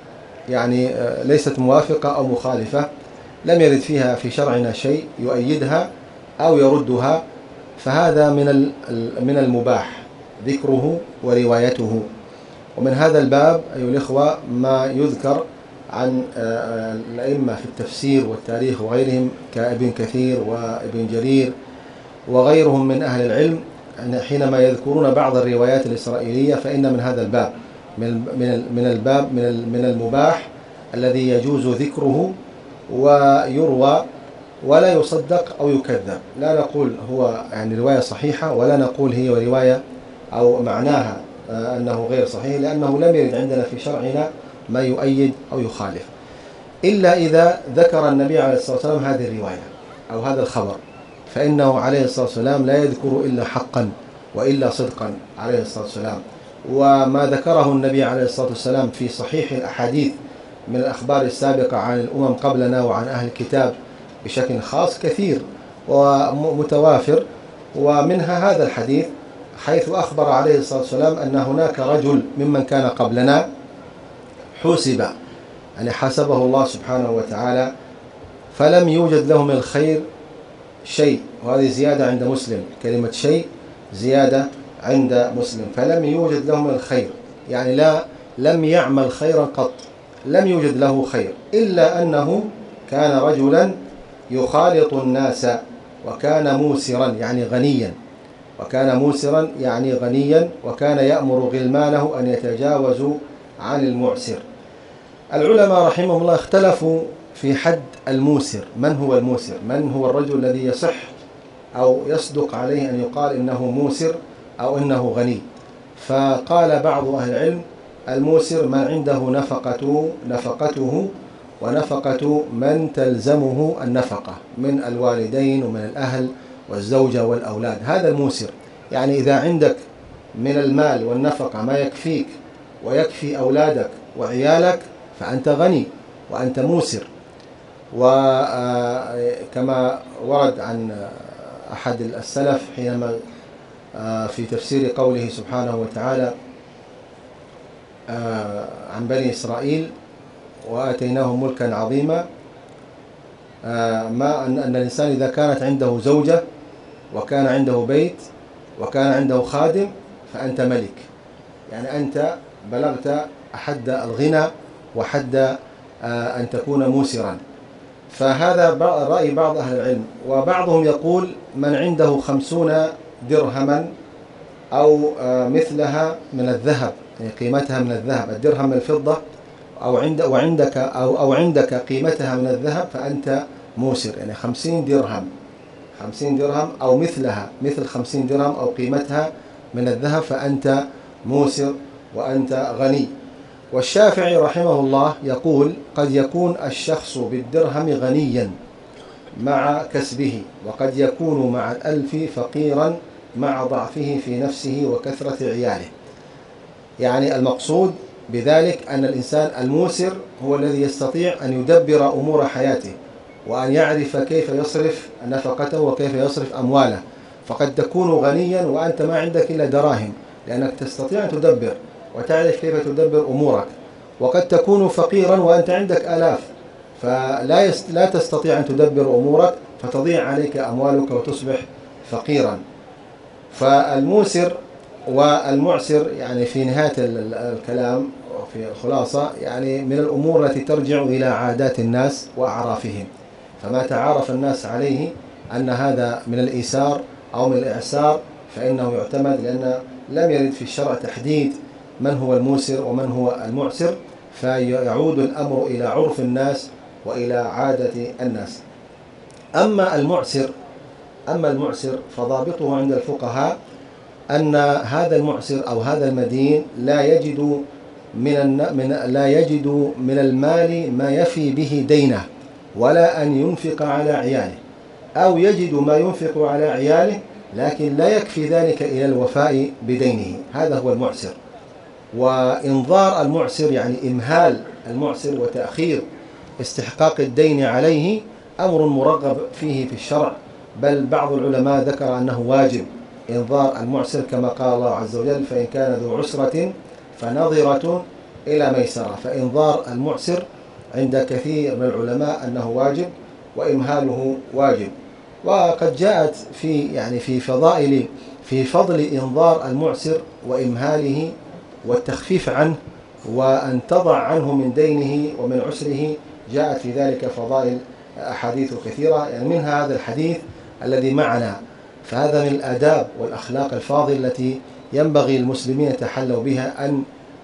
يعني ليست موافقة أو مخالفة، لم يرد فيها في شرعنا شيء يؤيدها أو يردها، فهذا من من المباح ذكره وروايته. ومن هذا الباب أيها الإخوة ما يذكر عن الأئمة في التفسير والتاريخ وغيرهم كابن كثير وابن جرير وغيرهم من أهل العلم، حينما يذكرون بعض الروايات الإسرائيلية فإن من هذا الباب من من الباب من من المباح الذي يجوز ذكره ويروى ولا يصدق أو يكذب. لا نقول هو يعني رواية صحيحة، ولا نقول هي رواية أو معناها أنه غير صحيح، لأنه لم يرد عندنا في شرعنا ما يؤيد أو يخالف، إلا إذا ذكر النبي عليه الصلاة والسلام هذه الرواية أو هذا الخبر، فإنه عليه الصلاة والسلام لا يذكر إلا حقا وإلا صدقا عليه الصلاة والسلام. وما ذكره النبي عليه الصلاة والسلام في صحيح الأحاديث من الأخبار السابقة عن الأمم قبلنا وعن أهل الكتاب بشكل خاص كثير ومتوافر، ومنها هذا الحديث حيث أخبر عليه الصلاة والسلام أن هناك رجل ممن كان قبلنا حوسب، يعني حسبه الله سبحانه وتعالى فلم يوجد له من الخير شيء، وهذه زيادة عند مسلم، كلمة شيء زيادة عند مسلم، فلم يوجد له من الخير، يعني لا لم يعمل خيرا قط، لم يوجد له خير، إلا أنه كان رجلا يخالط الناس وكان موسرا يعني غنيا، وكان موسرا يعني غنيا، وكان يأمر غلمانه أن يتجاوزوا عن المعسر. العلماء رحمهم الله اختلفوا في حد الموسر، من هو الموسر؟ من هو الرجل الذي يصح أو يصدق عليه أن يقال إنه موسر أو إنه غني؟ فقال بعض أهل العلم الموسر من عنده نفقته نفقته ونفقة من تلزمه النفقة من الوالدين ومن الأهل والزوجة والأولاد، هذا الموسر. يعني إذا عندك من المال والنفقة ما يكفيك ويكفي أولادك وعيالك فأنت غني وأنت موسر. وكما ورد عن أحد السلف حينما في تفسير قوله سبحانه وتعالى عن بني إسرائيل وآتيناهم ملكا عظيما، ما أن الإنسان إذا كانت عنده زوجة وكان عنده بيت وكان عنده خادم فأنت ملك، يعني أنت بلغت حد الغنى وحد أن تكون موسرا. فهذا رأي بعض أهل العلم. وبعضهم يقول من عنده خمسون درهما أو مثلها من الذهب، يعني قيمتها من الذهب، الدرهم من الفضة، أو عند وعندك أو أو عندك قيمتها من الذهب فأنت موسر، يعني خمسين درهم خمسين درهم أو مثلها مثل خمسين درهم أو قيمتها من الذهب فأنت موسر وأنت غني. والشافعي رحمه الله يقول قد يكون الشخص بالدرهم غنيا مع كسبه، وقد يكون مع الألف فقيرا مع ضعفه في نفسه وكثرة عياله. يعني المقصود بذلك أن الإنسان الموسر هو الذي يستطيع أن يدبر أمور حياته، وأن يعرف كيف يصرف نفقته وكيف يصرف أمواله. فقد تكون غنيا وأنت ما عندك إلا دراهم، لأنك تستطيع أن تدبر وتعرف كيف تدبر أمورك. وقد تكون فقيرا وأنت عندك آلاف، فلا يست... لا تستطيع أن تدبر أمورك، فتضيع عليك أموالك وتصبح فقيرا. فالموسر والمعسر يعني في نهاية الكلام وفي الخلاصة يعني من الأمور التي ترجع إلى عادات الناس وأعرافهم. فما تعارف الناس عليه أن هذا من الإيسار أو من الإعسار فإنه يعتمد، لأن لم يرد في الشرع تحديد من هو الموسر ومن هو المعسر، فيعود الأمر إلى عرف الناس وإلى عادة الناس. أما المعسر أما المعسر فضابطه عند الفقهاء أن هذا المعسر أو هذا المدين لا يجد من من لا يجد من المال ما يفي به دينه، ولا أن ينفق على عياله، أو يجد ما ينفق على عياله لكن لا يكفي ذلك إلى الوفاء بدينه. هذا هو المعسر. وإنظار المعسر يعني إمهال المعسر وتأخير استحقاق الدين عليه أمر مرغب فيه في الشرع، بل بعض العلماء ذكر أنه واجب إنظار المعسر كما قال الله عز وجل: فإن كان ذو عسرة فنظرة إلى ميسرة. فإنظار المعسر عند كثير من العلماء أنه واجب، وإمهاله واجب. وقد جاءت في يعني في فضائل في فضل إنظار المعسر وإمهاله والتخفيف عنه وأن تضع عنه من دينه ومن عسره، جاءت في ذلك فضائل أحاديث كثيرة، يعني منها هذا الحديث الذي معنا. فهذا من الآداب والأخلاق الفاضلة التي ينبغي المسلمين يتحلوا بها، أن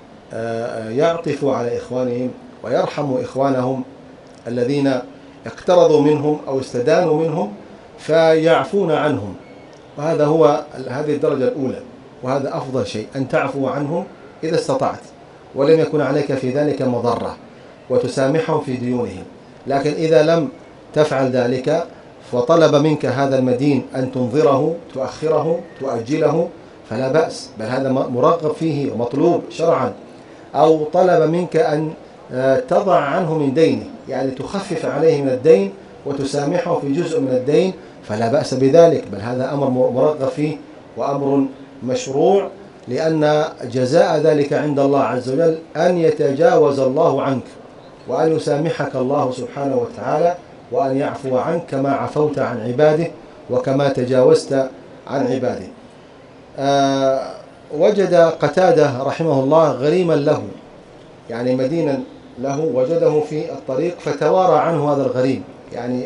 يعطفوا على إخوانهم ويرحموا إخوانهم الذين اقترضوا منهم أو استدانوا منهم فيعفون عنهم. وهذا هو هذه الدرجة الأولى، وهذا أفضل شيء، أن تعفو عنهم إذا استطعت ولم يكن عليك في ذلك مضرة، وتسامحهم في ديونهم. لكن إذا لم تفعل ذلك وطلب منك هذا المدين أن تنظره، تؤخره، تؤجله، فلا بأس، بل هذا مرغب فيه ومطلوب شرعا. أو طلب منك أن تضع عنه من دينه، يعني تخفف عليه من الدين وتسامحه في جزء من الدين، فلا بأس بذلك، بل هذا أمر مرغب فيه وأمر مشروع، لأن جزاء ذلك عند الله عز وجل أن يتجاوز الله عنك، وأن يسامحك الله سبحانه وتعالى، وأن يعفو عنك كما عفوت عن عباده وكما تجاوزت عن عباده. أه وجد قتادة رحمه الله غريما له، يعني مدينا له، وجده في الطريق فتوارى عنه هذا الغريم، يعني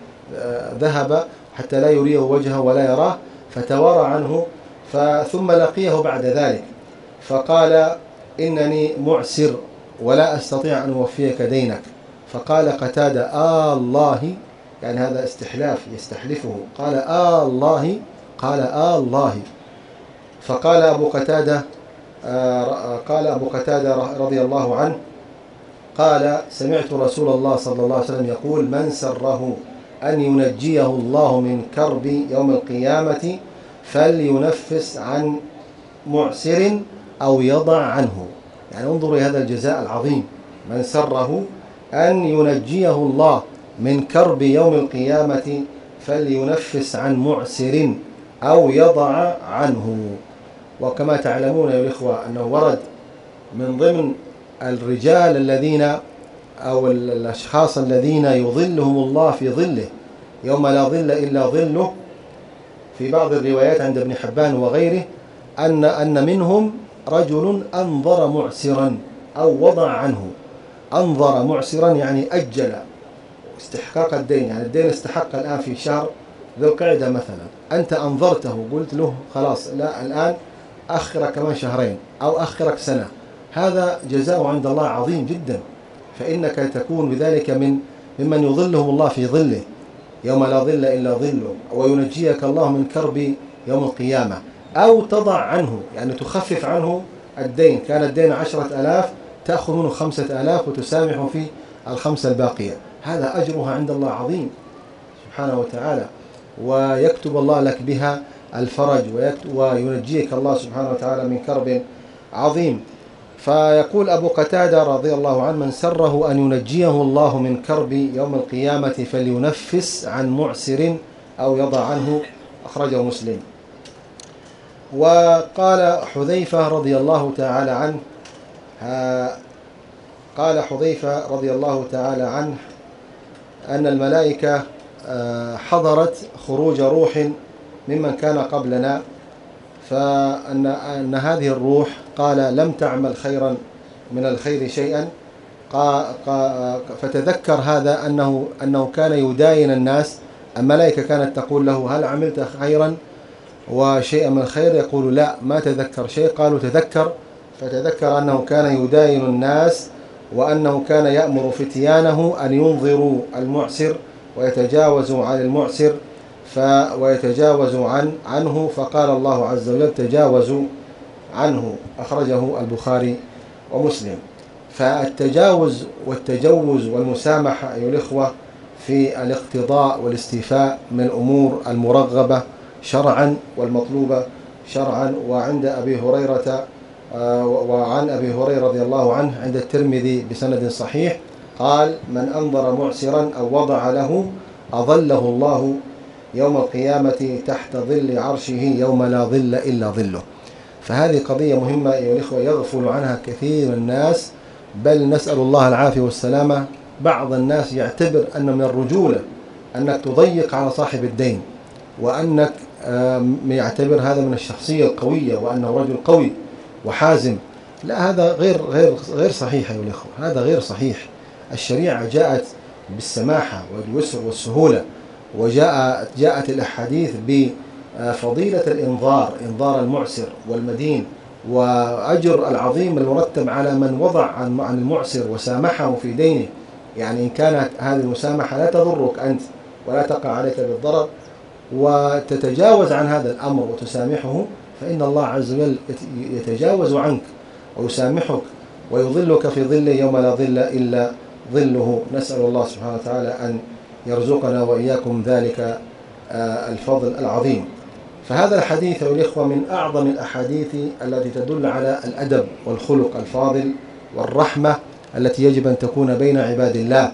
ذهب حتى لا يريه وجهه ولا يراه، فتوارى عنه، ثم لقيه بعد ذلك فقال: إنني معسر ولا أستطيع أن أوفيك دينك. فقال قتادة: آه الله، يعني هذا استحلاف يستحلفه، قال: آه الله، قال: آه الله. فقال أبو قتادة آه قال أبو قتادة رضي الله عنه قال: سمعت رسول الله صلى الله عليه وسلم يقول: من سره أن ينجيه الله من كرب يوم القيامة فلينفس عن معسر أو يضع عنه. يعني انظروا هذا الجزاء العظيم: من سره أن ينجيه الله من كرب يوم القيامة فلينفس عن معسر أو يضع عنه. وكما تعلمون يا الإخوة أنه ورد من ضمن الرجال الذين أو الأشخاص الذين يظلهم الله في ظله يوم لا ظل إلا ظله، في بعض الروايات عند ابن حبان وغيره، أن أن منهم رجل أنظر معسرا أو وضع عنه. أنظر معسرا يعني أجل استحقاق الدين، يعني الدين استحق الآن في شهر ذو القعدة مثلا، أنت أنظرته قلت له خلاص لا الآن أخرك كمان شهرين أو أخرك سنة، هذا جزاء عند الله عظيم جدا، فإنك تكون بذلك من ممن يظلهم الله في ظله يوم لا ظل إلا ظله، وينجيك الله من كرب يوم القيامة. أو تضع عنه، يعني تخفف عنه الدين، كان الدين عشرة آلاف تأخذ منه خمسة آلاف وتسامح في الخمسة الباقية، هذا أجرها عند الله عظيم. سبحانه وتعالى، ويكتب الله لك بها الفرج وينجيك الله سبحانه وتعالى من كرب عظيم. فيقول أبو قتادة رضي الله عنه: من سره أن ينجيه الله من كرب يوم القيامة فلينفس عن معسر أو يضع عنه، أخرجه مسلم. وقال حذيفة رضي الله تعالى عنه قال حذيفة رضي الله تعالى عنه أن الملائكة حضرت خروج روح ممن كان قبلنا، فأن أن هذه الروح قال لم تعمل خيرا من الخير شيئا، فتذكر هذا أنه أنه كان يداين الناس. الملائكة كانت تقول له: هل عملت خيرا وشيئا من الخير؟ يقول: لا، ما تذكر شيء. قالوا: تذكر. فتذكر أنه كان يداين الناس، وأنه كان يأمر فتيانه أن ينظروا المعسر ويتجاوزوا عن المعسر ف ويتجاوزوا عن عنه، فقال الله عز وجل: تجاوزوا عنه، أخرجه البخاري ومسلم. فالتجاوز والتجوز والمسامحة أيها الإخوة في الاقتضاء والاستيفاء من الأمور المرغبة شرعا والمطلوبة شرعا. وعند أبي هريرة وعن أبي هريرة رضي الله عنه عند الترمذي بسند صحيح قال: من أنظر معسرا أو وضع له أظله الله يوم القيامة تحت ظل عرشه يوم لا ظل إلا ظله. فهذه قضية مهمة أيها الإخوة يغفل عنها كثير من الناس، بل نسأل الله العافية والسلامة. بعض الناس يعتبر أن من الرجولة أنك تضيق على صاحب الدين، وأنك يعتبر هذا من الشخصية القوية وأنه رجل قوي وحازم. لا، هذا غير غير غير صحيح أيها الإخوة، هذا غير صحيح. الشريعة جاءت بالسماحة واليسر والسهولة، وجاءت جاءت الأحاديث بفضيلة الإنظار، إنظار المعسر والمدين، وأجر العظيم المرتب على من وضع عن عن المعسر وسامحه في دينه. يعني إن كانت هذه المسامحة لا تضرك أنت ولا تقع عليك بالضرر، وتتجاوز عن هذا الأمر وتسامحه، فإن الله عز وجل يتجاوز عنك ويسامحك ويظلك في ظله يوم لا ظل إلا ظله. نسأل الله سبحانه وتعالى أن يرزقنا وإياكم ذلك الفضل العظيم. فهذا الحديث يا الإخوة من أعظم الأحاديث التي تدل على الأدب والخلق الفاضل والرحمة التي يجب أن تكون بين عباد الله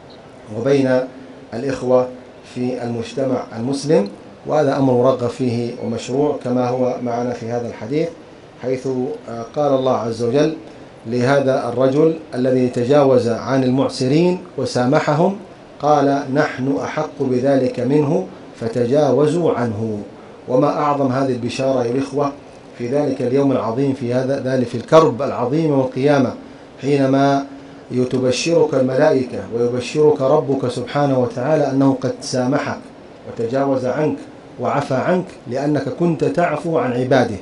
وبين الإخوة في المجتمع المسلم. وهذا أمر مرغب فيه ومشروع كما هو معنا في هذا الحديث، حيث قال الله عز وجل لهذا الرجل الذي تجاوز عن المعسرين وسامحهم، قال: نحن أحق بذلك منه فتجاوزوا عنه. وما أعظم هذه البشارة يا الإخوة في ذلك اليوم العظيم، في هذا ذلك في الكرب العظيم والقيامة، حينما تبشرك الملائكة ويبشرك ربك سبحانه وتعالى أنه قد سامحك وتجاوز عنك وعفى عنك، لأنك كنت تعفو عن عباده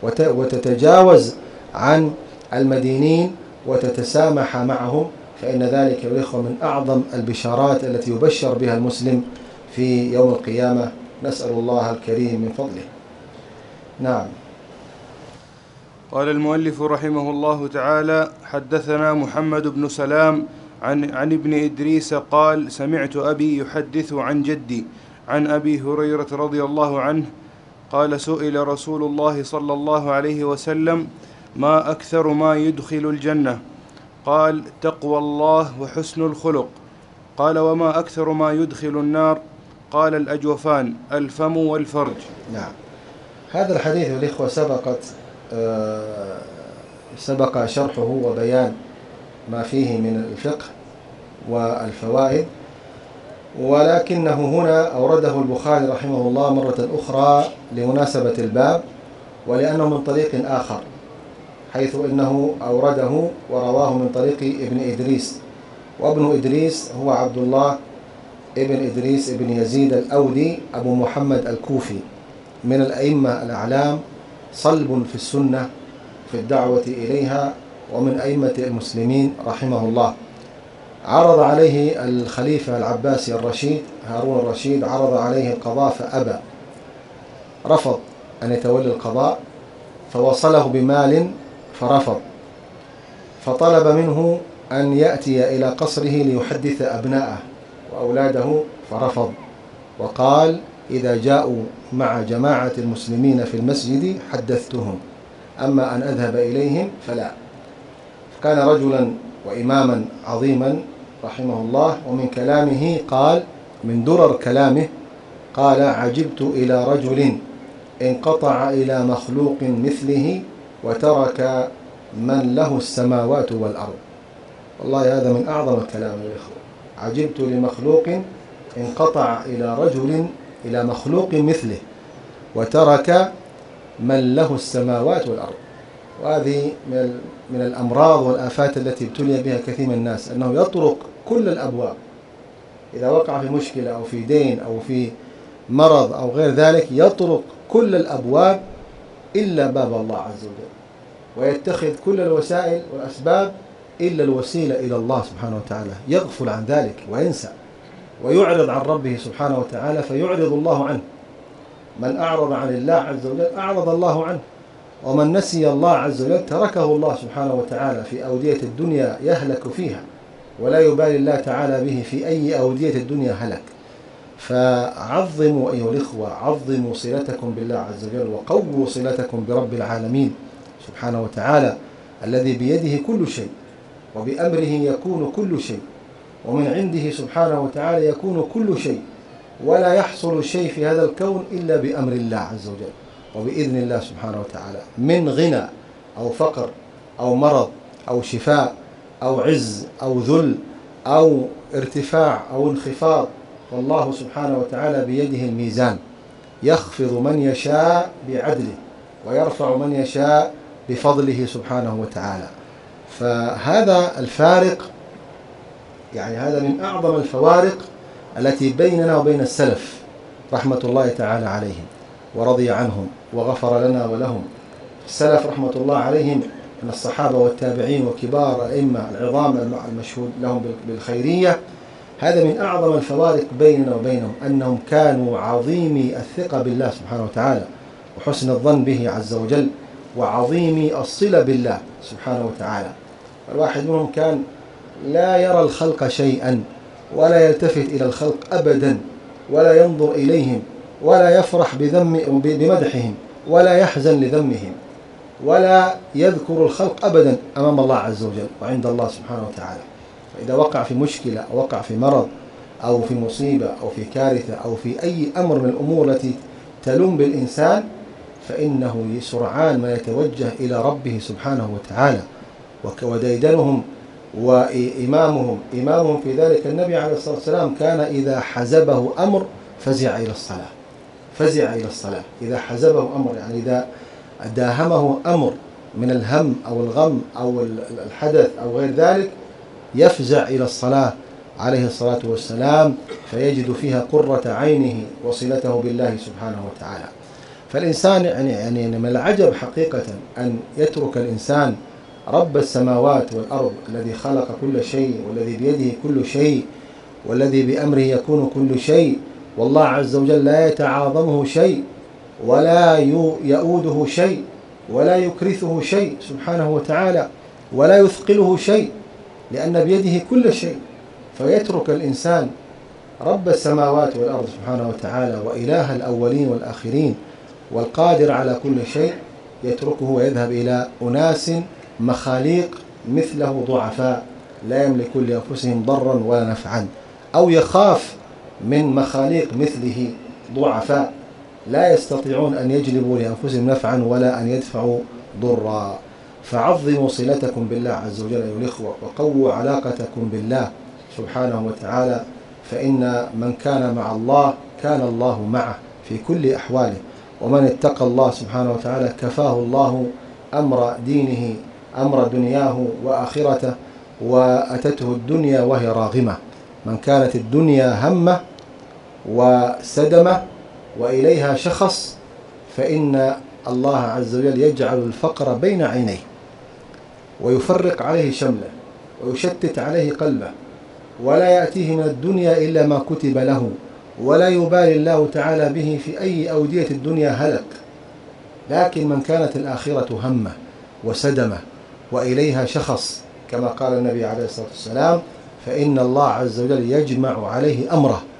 وتتجاوز عن المدينين وتتسامح معهم. فإن ذلك يا الإخوة من أعظم البشارات التي يبشر بها المسلم في يوم القيامة. نسأل الله الكريم من فضله. نعم. قال المؤلف رحمه الله تعالى: حدثنا محمد بن سلام عن, عن ابن إدريس قال: سمعت أبي يحدث عن جدي عن أبي هريرة رضي الله عنه قال: سئل رسول الله صلى الله عليه وسلم: ما أكثر ما يدخل الجنة؟ قال: تقوى الله وحسن الخلق. قال: وما أكثر ما يدخل النار؟ قال: الأجوفان، الفم والفرج. نعم. هذا الحديث الإخوة سبقت آه سبق شرحه وبيان ما فيه من الفقه والفوائد، ولكنه هنا أورده البخاري رحمه الله مرة أخرى لمناسبة الباب، ولأنه من طريق آخر، حيث إنه أورده ورواه من طريق ابن إدريس. وابن إدريس هو عبد الله ابن إدريس ابن يزيد الأودي أبو محمد الكوفي، من الأئمة الأعلام، صلب في السنة في الدعوة إليها، ومن أئمة المسلمين رحمه الله. عرض عليه الخليفة العباسي الرشيد هارون الرشيد، عرض عليه القضاء فأبى، رفض أن يتولى القضاء، فوصله بمال فرفض، فطلب منه أن يأتي إلى قصره ليحدث أبناءه وأولاده، فرفض. وقال إذا جاءوا مع جماعة المسلمين في المسجد حدثتهم، أما أن أذهب إليهم فلا. كان رجلا وإماما عظيما رحمه الله، ومن كلامه قال، من درر كلامه قال: عجبت إلى رجل انقطع إلى مخلوق مثله وترك من له السماوات والأرض. والله هذا من أعظم الكلام يا إخوة. عجبت لمخلوق انقطع إلى رجل إلى مخلوق مثله وترك من له السماوات والأرض. وهذه من الأمراض والآفات التي ابتلي بها كثير من الناس، أنه يطرق كل الأبواب. إذا وقع في مشكلة أو في دين أو في مرض أو غير ذلك يطرق كل الأبواب إلا باب الله عز وجل، ويتخذ كل الوسائل والأسباب إلا الوسيلة إلى الله سبحانه وتعالى. يغفل عن ذلك وينسى ويعرض عن ربه سبحانه وتعالى فيعرض الله عنه. من أعرض عن الله عز وجل أعرض الله عنه، ومن نسي الله عز وجل تركه الله سبحانه وتعالى في أودية الدنيا يهلك فيها، ولا يبالي الله تعالى به في أي أودية الدنيا هلك. فعظموا أيها الإخوة، عظموا صلتكم بالله عز وجل، وقووا صلتكم برب العالمين سبحانه وتعالى الذي بيده كل شيء، وبأمره يكون كل شيء، ومن عنده سبحانه وتعالى يكون كل شيء، ولا يحصل شيء في هذا الكون إلا بأمر الله عز وجل وبإذن الله سبحانه وتعالى، من غنى أو فقر أو مرض أو شفاء أو عز أو ذل أو ارتفاع أو انخفاض. والله سبحانه وتعالى بيده الميزان، يخفض من يشاء بعدله ويرفع من يشاء بفضله سبحانه وتعالى. فهذا الفارق، يعني هذا من أعظم الفوارق التي بيننا وبين السلف رحمة الله تعالى عليهم ورضي عنهم وغفر لنا ولهم. السلف رحمة الله عليهم من الصحابة والتابعين وكبار الأئمة العظام المشهود لهم بالخيرية، هذا من أعظم الفوارق بيننا وبينهم، أنهم كانوا عظيمي الثقة بالله سبحانه وتعالى وحسن الظن به عز وجل، وعظيمي الصلة بالله سبحانه وتعالى. الواحد منهم كان لا يرى الخلق شيئا، ولا يلتفت إلى الخلق أبدا، ولا ينظر إليهم، ولا يفرح بذم بمدحهم، ولا يحزن لذمهم، ولا يذكر الخلق أبدا أمام الله عز وجل وعند الله سبحانه وتعالى. فإذا وقع في مشكلة أو وقع في مرض أو في مصيبة أو في كارثة أو في أي أمر من الأمور التي تلوم بالإنسان، فإنه سرعان ما يتوجه إلى ربه سبحانه وتعالى. وديدنهم وإمامهم إمامهم في ذلك النبي عليه الصلاة والسلام كان إذا حزبه أمر فزع إلى الصلاة فزع إلى الصلاة إذا حزبه أمر، يعني إذا داهمه أمر من الهم أو الغم أو الحدث أو غير ذلك يفزع إلى الصلاة عليه الصلاة والسلام، فيجد فيها قرة عينه وصلته بالله سبحانه وتعالى. فالإنسان يعني يعني من العجب حقيقة أن يترك الإنسان رب السماوات والأرض الذي خلق كل شيء، والذي بيده كل شيء، والذي بأمره يكون كل شيء، والله عز وجل لا يتعاظمه شيء ولا يؤوده شيء ولا يكرثه شيء سبحانه وتعالى ولا يثقله شيء، لأن بيده كل شيء. فيترك الإنسان رب السماوات والأرض سبحانه وتعالى وإله الأولين والآخرين والقادر على كل شيء، يتركه ويذهب إلى أناس مخاليق مثله ضعفاء لا يملكون لأنفسهم ضرا ولا نفعا، أو يخاف من مخاليق مثله ضعفاء لا يستطيعون أن يجلبوا لأنفسهم نفعا ولا أن يدفعوا ضرا. فعظموا صلتكم بالله عز وجل أيها الإخوة، وقووا علاقتكم بالله سبحانه وتعالى، فإن من كان مع الله كان الله معه في كل أحواله، ومن اتقى الله سبحانه وتعالى كفاه الله أمر دينه أمر دنياه وآخرته، وأتته الدنيا وهي راغمة. من كانت الدنيا همه وسدمه وإليها شخص، فإن الله عز وجل يجعل الفقر بين عينيه ويفرق عليه شمله ويشتت عليه قلبه، ولا يأتيه من الدنيا إلا ما كتب له، ولا يبالي الله تعالى به في أي أودية الدنيا هلك. لكن من كانت الآخرة همه وسدمه وإليها شخص كما قال النبي عليه الصلاة والسلام، فإن الله عز وجل يجمع عليه أمره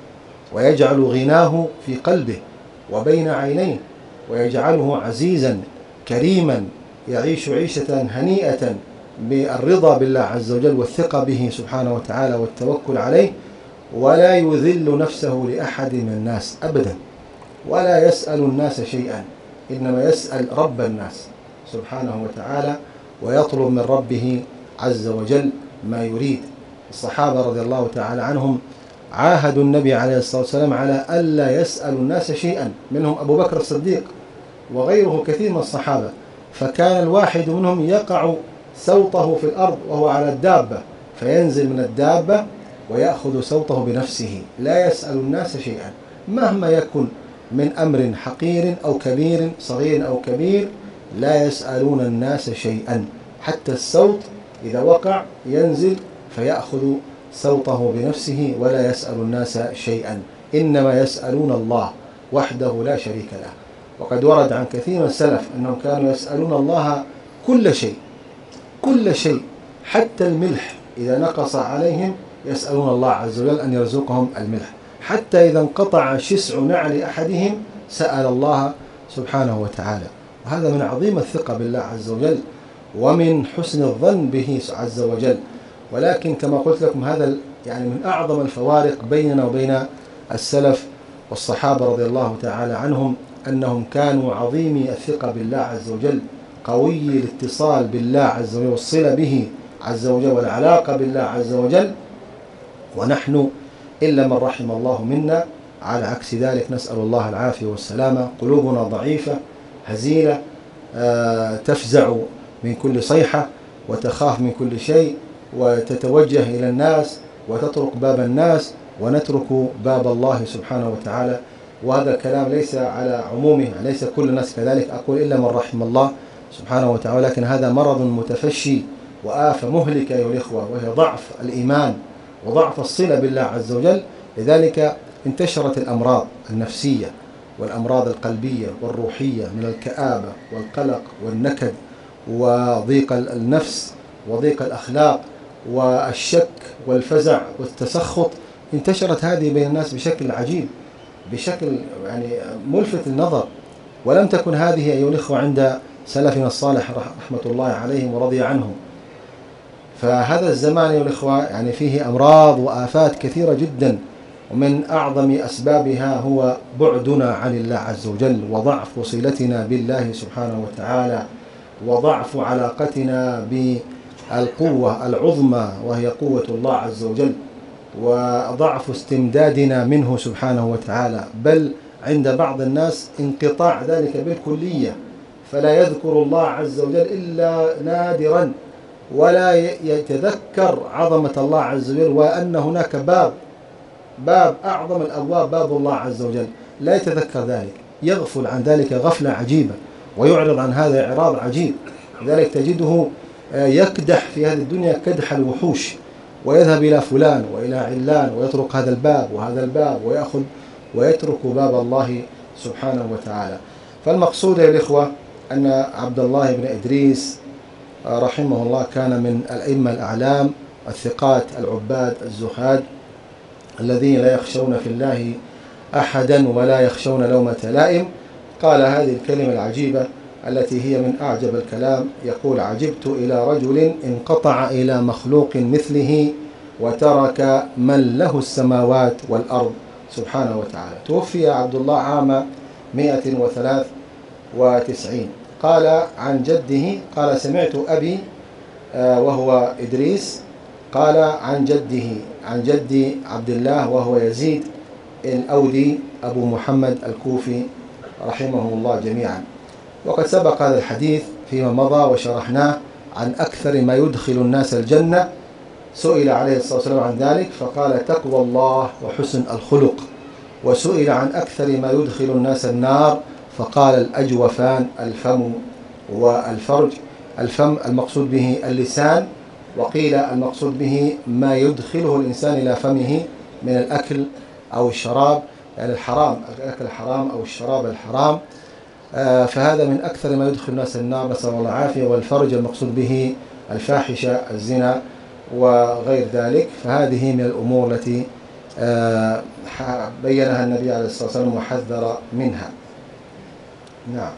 ويجعل غناه في قلبه وبين عينيه، ويجعله عزيزا كريما يعيش عيشة هنيئة بالرضا بالله عز وجل والثقة به سبحانه وتعالى والتوكل عليه، ولا يذل نفسه لأحد من الناس أبدا، ولا يسأل الناس شيئا، إنما يسأل رب الناس سبحانه وتعالى ويطلب من ربه عز وجل ما يريد. الصحابة رضي الله تعالى عنهم عاهدوا النبي عليه الصلاة والسلام على ألا يسألوا الناس شيئا، منهم أبو بكر الصديق وغيره كثير من الصحابة، فكان الواحد منهم يقع سوطه في الأرض وهو على الدابة، فينزل من الدابة ويأخذ سوطه بنفسه، لا يسأل الناس شيئا مهما يكن من أمر حقير أو كبير، صغير أو كبير، لا يسألون الناس شيئا، حتى السوط إذا وقع ينزل فيأخذ سوطه بنفسه ولا يسأل الناس شيئا، إنما يسألون الله وحده لا شريك له. وقد ورد عن كثير من السلف أنهم كانوا يسألون الله كل شيء، كل شيء، حتى الملح إذا نقص عليهم يسألون الله عز وجل أن يرزقهم الملح، حتى إذا انقطع شسع نعل أحدهم سأل الله سبحانه وتعالى. وهذا من عظيم الثقة بالله عز وجل ومن حسن الظن به عز وجل. ولكن كما قلت لكم هذا يعني من أعظم الفوارق بيننا وبين السلف والصحابة رضي الله تعالى عنهم، أنهم كانوا عظيمي الثقة بالله عز وجل، قوي الاتصال بالله عز وجل والصلة به عز وجل والعلاقة بالله عز وجل، ونحن إلا من رحم الله منا على عكس ذلك، نسأل الله العافية والسلامة. قلوبنا ضعيفة هزيلة، تفزع من كل صيحة وتخاف من كل شيء وتتوجه إلى الناس وتطرق باب الناس ونترك باب الله سبحانه وتعالى. وهذا الكلام ليس على عمومه، ليس كل الناس كذلك، أقول إلا من رحم الله سبحانه وتعالى، لكن هذا مرض متفشي وآفة مهلكة أيها الإخوة، وهي ضعف الإيمان وضعف الصلة بالله عز وجل. لذلك انتشرت الأمراض النفسية والأمراض القلبية والروحية من الكآبة والقلق والنكد وضيق النفس وضيق الأخلاق والشك والفزع والتسخط، انتشرت هذه بين الناس بشكل عجيب، بشكل يعني ملفت النظر. ولم تكن هذه أيها الإخوة عند سلفنا الصالح رحمة الله عليهم ورضي عنهم. فهذا الزمان أيها الإخوة يعني فيه أمراض وآفات كثيرة جدا، ومن أعظم أسبابها هو بعدنا عن الله عز وجل وضعف صلتنا بالله سبحانه وتعالى وضعف علاقتنا بالقوة العظمى وهي قوة الله عز وجل، وضعف استمدادنا منه سبحانه وتعالى، بل عند بعض الناس انقطاع ذلك بالكلية، فلا يذكر الله عز وجل إلا نادرا، ولا يتذكر عظمة الله عز وجل وأن هناك باب باب أعظم الأبواب باب الله عز وجل، لا يتذكر ذلك، يغفل عن ذلك غفلة عجيبة ويعرض عن هذا إعراض عجيب. لذلك تجده يكدح في هذه الدنيا كدح الوحوش، ويذهب إلى فلان وإلى علان ويترك هذا الباب وهذا الباب ويأخذ ويترك باب الله سبحانه وتعالى. فالمقصود يا الإخوة أن عبد الله بن إدريس رحمه الله كان من الأئمة الأعلام الثقات العباد الزهاد الذين لا يخشون في الله أحدا ولا يخشون لومة لائم. قال هذه الكلمة العجيبة التي هي من أعجب الكلام، يقول: عجبت إلى رجل انقطع إلى مخلوق مثله وترك من له السماوات والأرض سبحانه وتعالى. توفي عبد الله عام مئة وثلاث وتسعين. قال عن جده قال: سمعت أبي وهو إدريس قال عن جده عن جدي عبد الله وهو يزيد الأودي أبو محمد الكوفي رحمه الله جميعا. وقد سبق هذا الحديث فيما مضى وشرحناه عن أكثر ما يدخل الناس الجنة. سئل عليه الصلاة والسلام عن ذلك فقال: تقوى الله وحسن الخلق. وسئل عن أكثر ما يدخل الناس النار فقال: الأجوفان الفم والفرج. الفم المقصود به اللسان، وقيل المقصود به ما يدخله الإنسان إلى فمه من الأكل أو الشراب، يعني الحرام، الأكل الحرام أو الشراب الحرام. فهذا من أكثر ما يدخل الناس النار، نسأل الله العافية. والفرج المقصود به الفاحشة، الزنا وغير ذلك. فهذه من الأمور التي بينها النبي عليه الصلاة والسلام وحذر منها. نعم.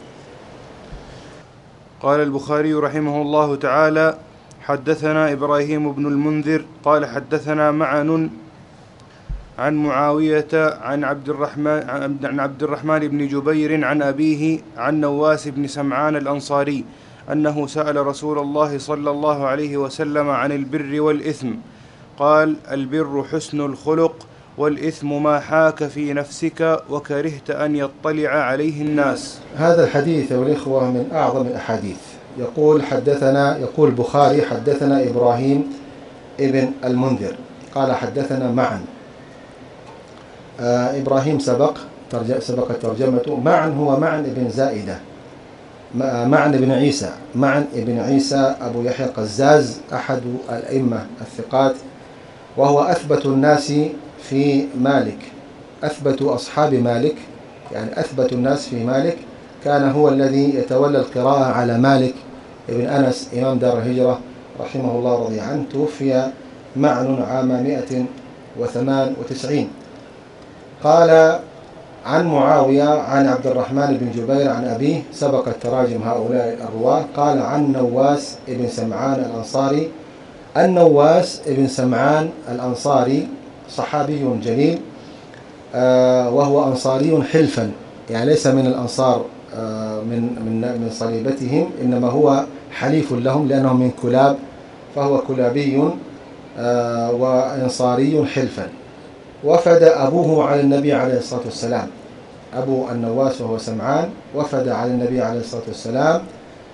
قال البخاري رحمه الله تعالى: حدثنا إبراهيم بن المنذر قال حدثنا معن عن معاوية عن عبد الرحمن عن عبد الرحمن بن جبير عن أبيه عن نواس بن سمعان الأنصاري أنه سأل رسول الله صلى الله عليه وسلم عن البر والإثم، قال: البر حسن الخلق، والإثم ما حاك في نفسك وكرهت أن يطلع عليه الناس. هذا الحديث يا الإخوة من أعظم الأحاديث. يقول حدثنا يقول البخاري: حدثنا إبراهيم ابن المنذر قال حدثنا معن. آه إبراهيم سبق سبق ترجمته. معن هو معن ابن زائدة، معن ابن عيسى معن ابن عيسى أبو يحيى القزاز، أحد الأئمة الثقات، وهو أثبت الناس في مالك، أثبت أصحاب مالك، يعني أثبت الناس في مالك. كان هو الذي يتولى القراءة على مالك ابن أنس إمام دار الهجرة رحمه الله رضي عنه. توفي معن عام مئة وثمان وتسعين. قال عن معاوية عن عبد الرحمن بن جبير عن أبيه، سبقت تراجم هؤلاء الرواة. قال عن نواس بن سمعان الأنصاري. النواس بن سمعان الأنصاري صحابي جليل، آه وهو أنصاري حلفا، يعني ليس من الأنصار آه من من من صليبتهم، إنما هو حليف لهم لأنهم من كلاب، فهو كلابي آه وأنصاري حلفا. وفد أبوه على النبي عليه الصلاة والسلام، أبو النواس وهو سمعان وفد على النبي عليه الصلاة والسلام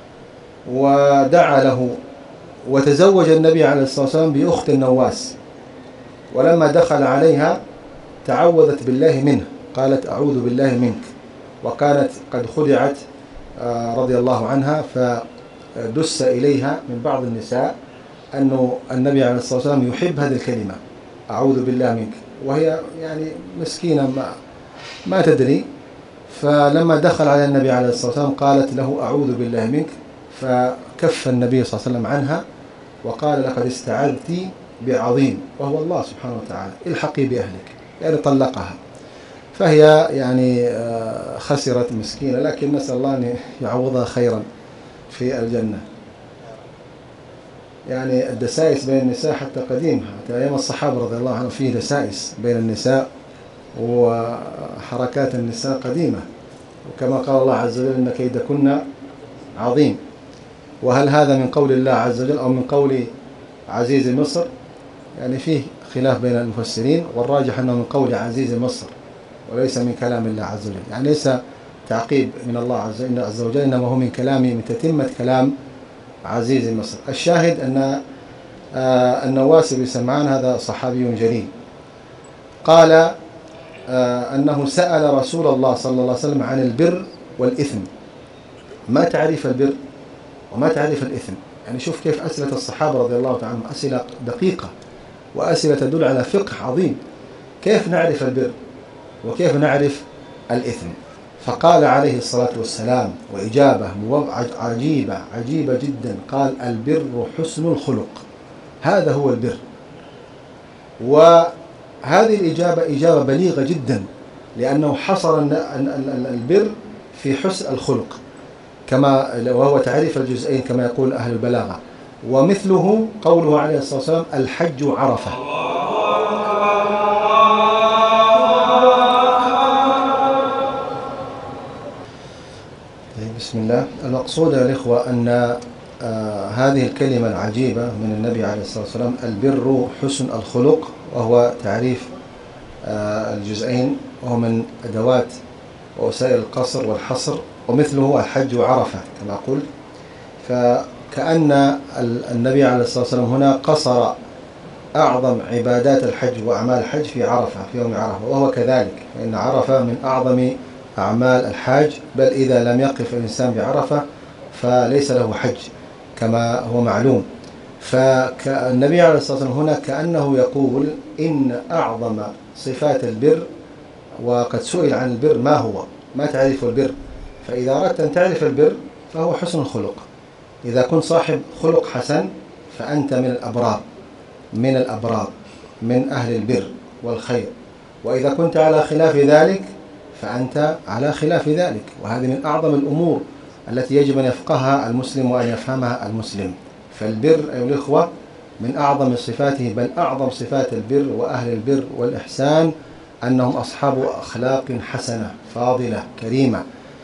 ودعا له، وتزوج النبي عليه الصلاة والسلام بأخت النواس. ولما دخل عليها تعوذت بالله منه، قالت: أعوذ بالله منك. وكانت قد خدعت رضي الله عنها، فدس إليها من بعض النساء أن النبي عليه الصلاة والسلام يحب هذه الكلمة، أعوذ بالله منك، وهي يعني مسكينة ما, ما تدري. فلما دخل على النبي عليه الصلاة والسلام قالت له: أعوذ بالله منك، فكف النبي صلى الله عليه وسلم عنها وقال: لقد استعذت بعظيم، وهو الله سبحانه وتعالى، الحقي بأهلك، يعني طلقها. فهي يعني خسرت مسكينة، لكن نسأل الله أن يعوضها خيرا في الجنة. يعني الدسائس بين النساء حتى قديم، حتى أيام الصحابة رضي الله عنهم فيه دسائس بين النساء، وحركات النساء قديمة، وكما قال الله عز وجل: إن كيدكن عظيم. وهل هذا من قول الله عز وجل أو من قول عزيز مصر؟ يعني فيه خلاف بين المفسرين، والراجح أنه من قول عزيز مصر وليس من كلام الله عز وجل، يعني ليس تعقيب من الله عز وجل، إنما هو من كلامه، من تتمة كلام عزيز مصر. الشاهد أن النواس بن سمعان هذا صحابي جليل. قال أنه سأل رسول الله صلى الله عليه وسلم عن البر والإثم، ما تعريف البر وما تعريف الإثم. يعني شوف كيف أسئلة الصحابة رضي الله عنهم، أسئلة دقيقة وأسئلة تدل على فقه عظيم. كيف نعرف البر وكيف نعرف الإثم؟ فقال عليه الصلاة والسلام، وإجابة عجيبة عجيبة جدا، قال: البر حسن الخلق، هذا هو البر. وهذه الإجابة إجابة بليغة جدا، لأنه حصر البر في حسن الخلق، كما وهو تعريف الجزئين كما يقول أهل البلاغة. ومثله قوله عليه الصلاة والسلام: الحج عرفة. بسم الله. المقصود يا الإخوة أن آه هذه الكلمة العجيبة من النبي عليه الصلاة والسلام: البر حسن الخلق، وهو تعريف آه الجزئين، وهو من أدوات ووسائل القصر والحصر. ومثله الحج عرفة كما قلت. فكأن النبي عليه الصلاة والسلام هنا قصر أعظم عبادات الحج وأعمال الحج في عرفة، في يوم عرفة، وهو كذلك، فإن عرفة من أعظم أعمال الحاج، بل إذا لم يقف الإنسان بعرفة فليس له حج كما هو معلوم. فالنبي عليه الصلاة والسلام هنا كأنه يقول إن أعظم صفات البر، وقد سئل عن البر ما هو، ما تعرف البر؟ فإذا أردت أن تعرف البر فهو حسن الخلق. إذا كنت صاحب خلق حسن فأنت من الأبرار، من الأبرار، من أهل البر. والخير، وإذا كنت على خلاف ذلك فأنت على خلاف ذلك. وهذه من أعظم الأمور التي يجب أن يفقهها المسلم وأن يفهمها المسلم. فالبر أيها الإخوة من أعظم صفاته، بل أعظم صفات البر وأهل البر والإحسان أنهم أصحاب أخلاق حسنة فاضلة كريمة.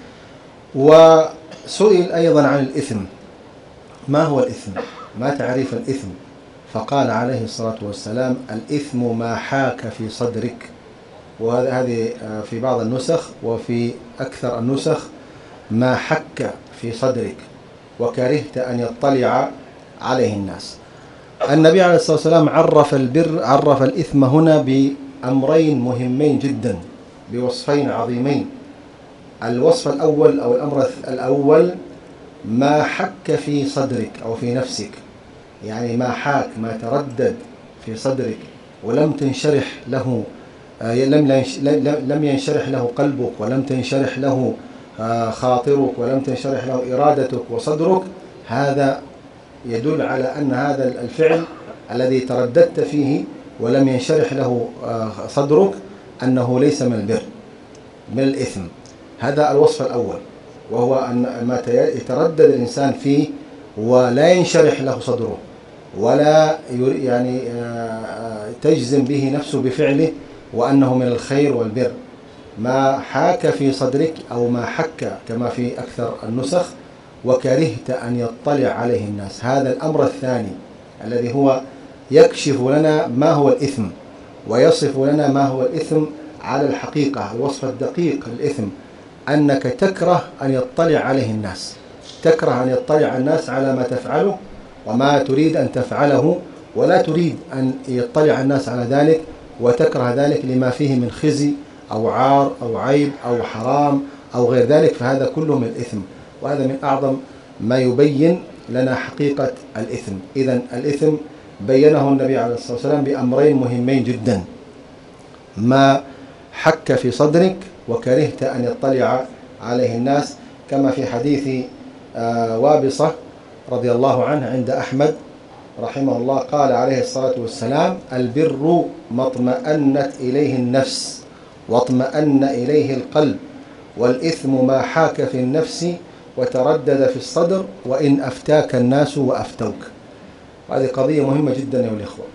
وسئل أيضا عن الإثم، ما هو الإثم؟ ما تعريف الإثم؟ فقال عليه الصلاة والسلام: الإثم ما حاك في صدرك. وهذه في بعض النسخ، وفي أكثر النسخ ما حك في صدرك وكرهت أن يطلع عليه الناس. النبي عليه الصلاة والسلام عرف البر عرف الإثم هنا بأمرين مهمين جدا، بوصفين عظيمين. الوصف الأول أو الأمر الأول ما حك في صدرك أو في نفسك، يعني ما حاك، ما تردد في صدرك ولم تنشرح له لم لم ينشرح له قلبك، ولم تنشرح له خاطرك، ولم تنشرح له إرادتك وصدرك. هذا يدل على أن هذا الفعل الذي ترددت فيه ولم ينشرح له صدرك أنه ليس من البر، من الإثم. هذا الوصف الأول، وهو أن ما يتردد الإنسان فيه ولا ينشرح له صدره ولا يعني تجزم به نفسه بفعله وأنه من الخير والبر. ما حاك في صدرك أو ما حك كما في أكثر النسخ، وكرهت أن يطلع عليه الناس. هذا الأمر الثاني الذي هو يكشف لنا ما هو الإثم ويصف لنا ما هو الإثم على الحقيقة، الوصف الدقيق للإثم، أنك تكره أن يطلع عليه الناس، تكره أن يطلع الناس على ما تفعله وما تريد أن تفعله، ولا تريد أن يطلع الناس على ذلك، وتكره ذلك لما فيه من خزي أو عار أو عيب أو حرام أو غير ذلك. فهذا كله من الإثم، وهذا من أعظم ما يبين لنا حقيقة الإثم. إذن الإثم بينه النبي عليه الصلاة والسلام بأمرين مهمين جدا: ما حك في صدرك وكرهت أن يطلع عليه الناس، كما في حديث وابصة رضي الله عنه عند أحمد رحمه الله، قال عليه الصلاة والسلام: البر ما اطمأنت إليه النفس واطمأن إليه القلب، والإثم ما حاك في النفس وتردد في الصدر وإن أفتاك الناس وأفتوك. هذه قضية مهمة جدا يا الإخوة،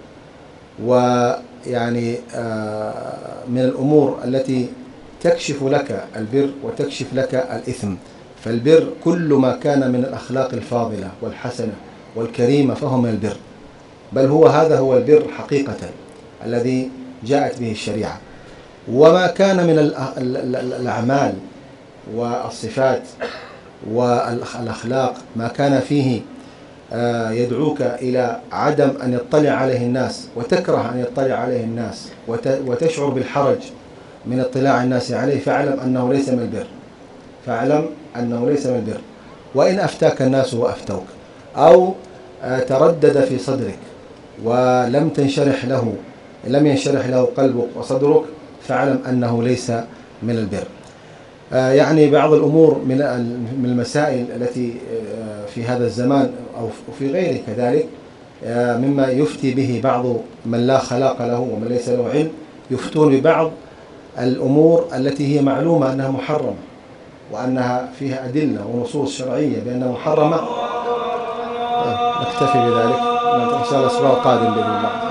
ويعني من الأمور التي تكشف لك البر وتكشف لك الإثم. فالبر كل ما كان من الأخلاق الفاضلة والحسنة والكريمة فهو من البر، بل هو هذا هو البر حقيقة الذي جاءت به الشريعة. وما كان من الأعمال والصفات والأخلاق ما كان فيه يدعوك إلى عدم أن يطلع عليه الناس وتكره أن يطلع عليه الناس وتشعر بالحرج من اطلاع الناس عليه، فاعلم أنه ليس من البر، فاعلم أنه ليس من البر. وإن أفتاك الناس وأفتوك، أو تردد في صدرك ولم تنشرح له لم ينشرح له قلبك وصدرك، فاعلم أنه ليس من البر. يعني بعض الأمور من المسائل التي في هذا الزمان أو في غيره كذلك مما يفتي به بعض من لا خلاق له ومن ليس له علم، يفتون ببعض الأمور التي هي معلومة أنها محرمة وأنها فيها أدلة ونصوص شرعية بأنها محرمة. نكتفي بذلك، إن شاء الله الأسبوع القادم بإذن الله.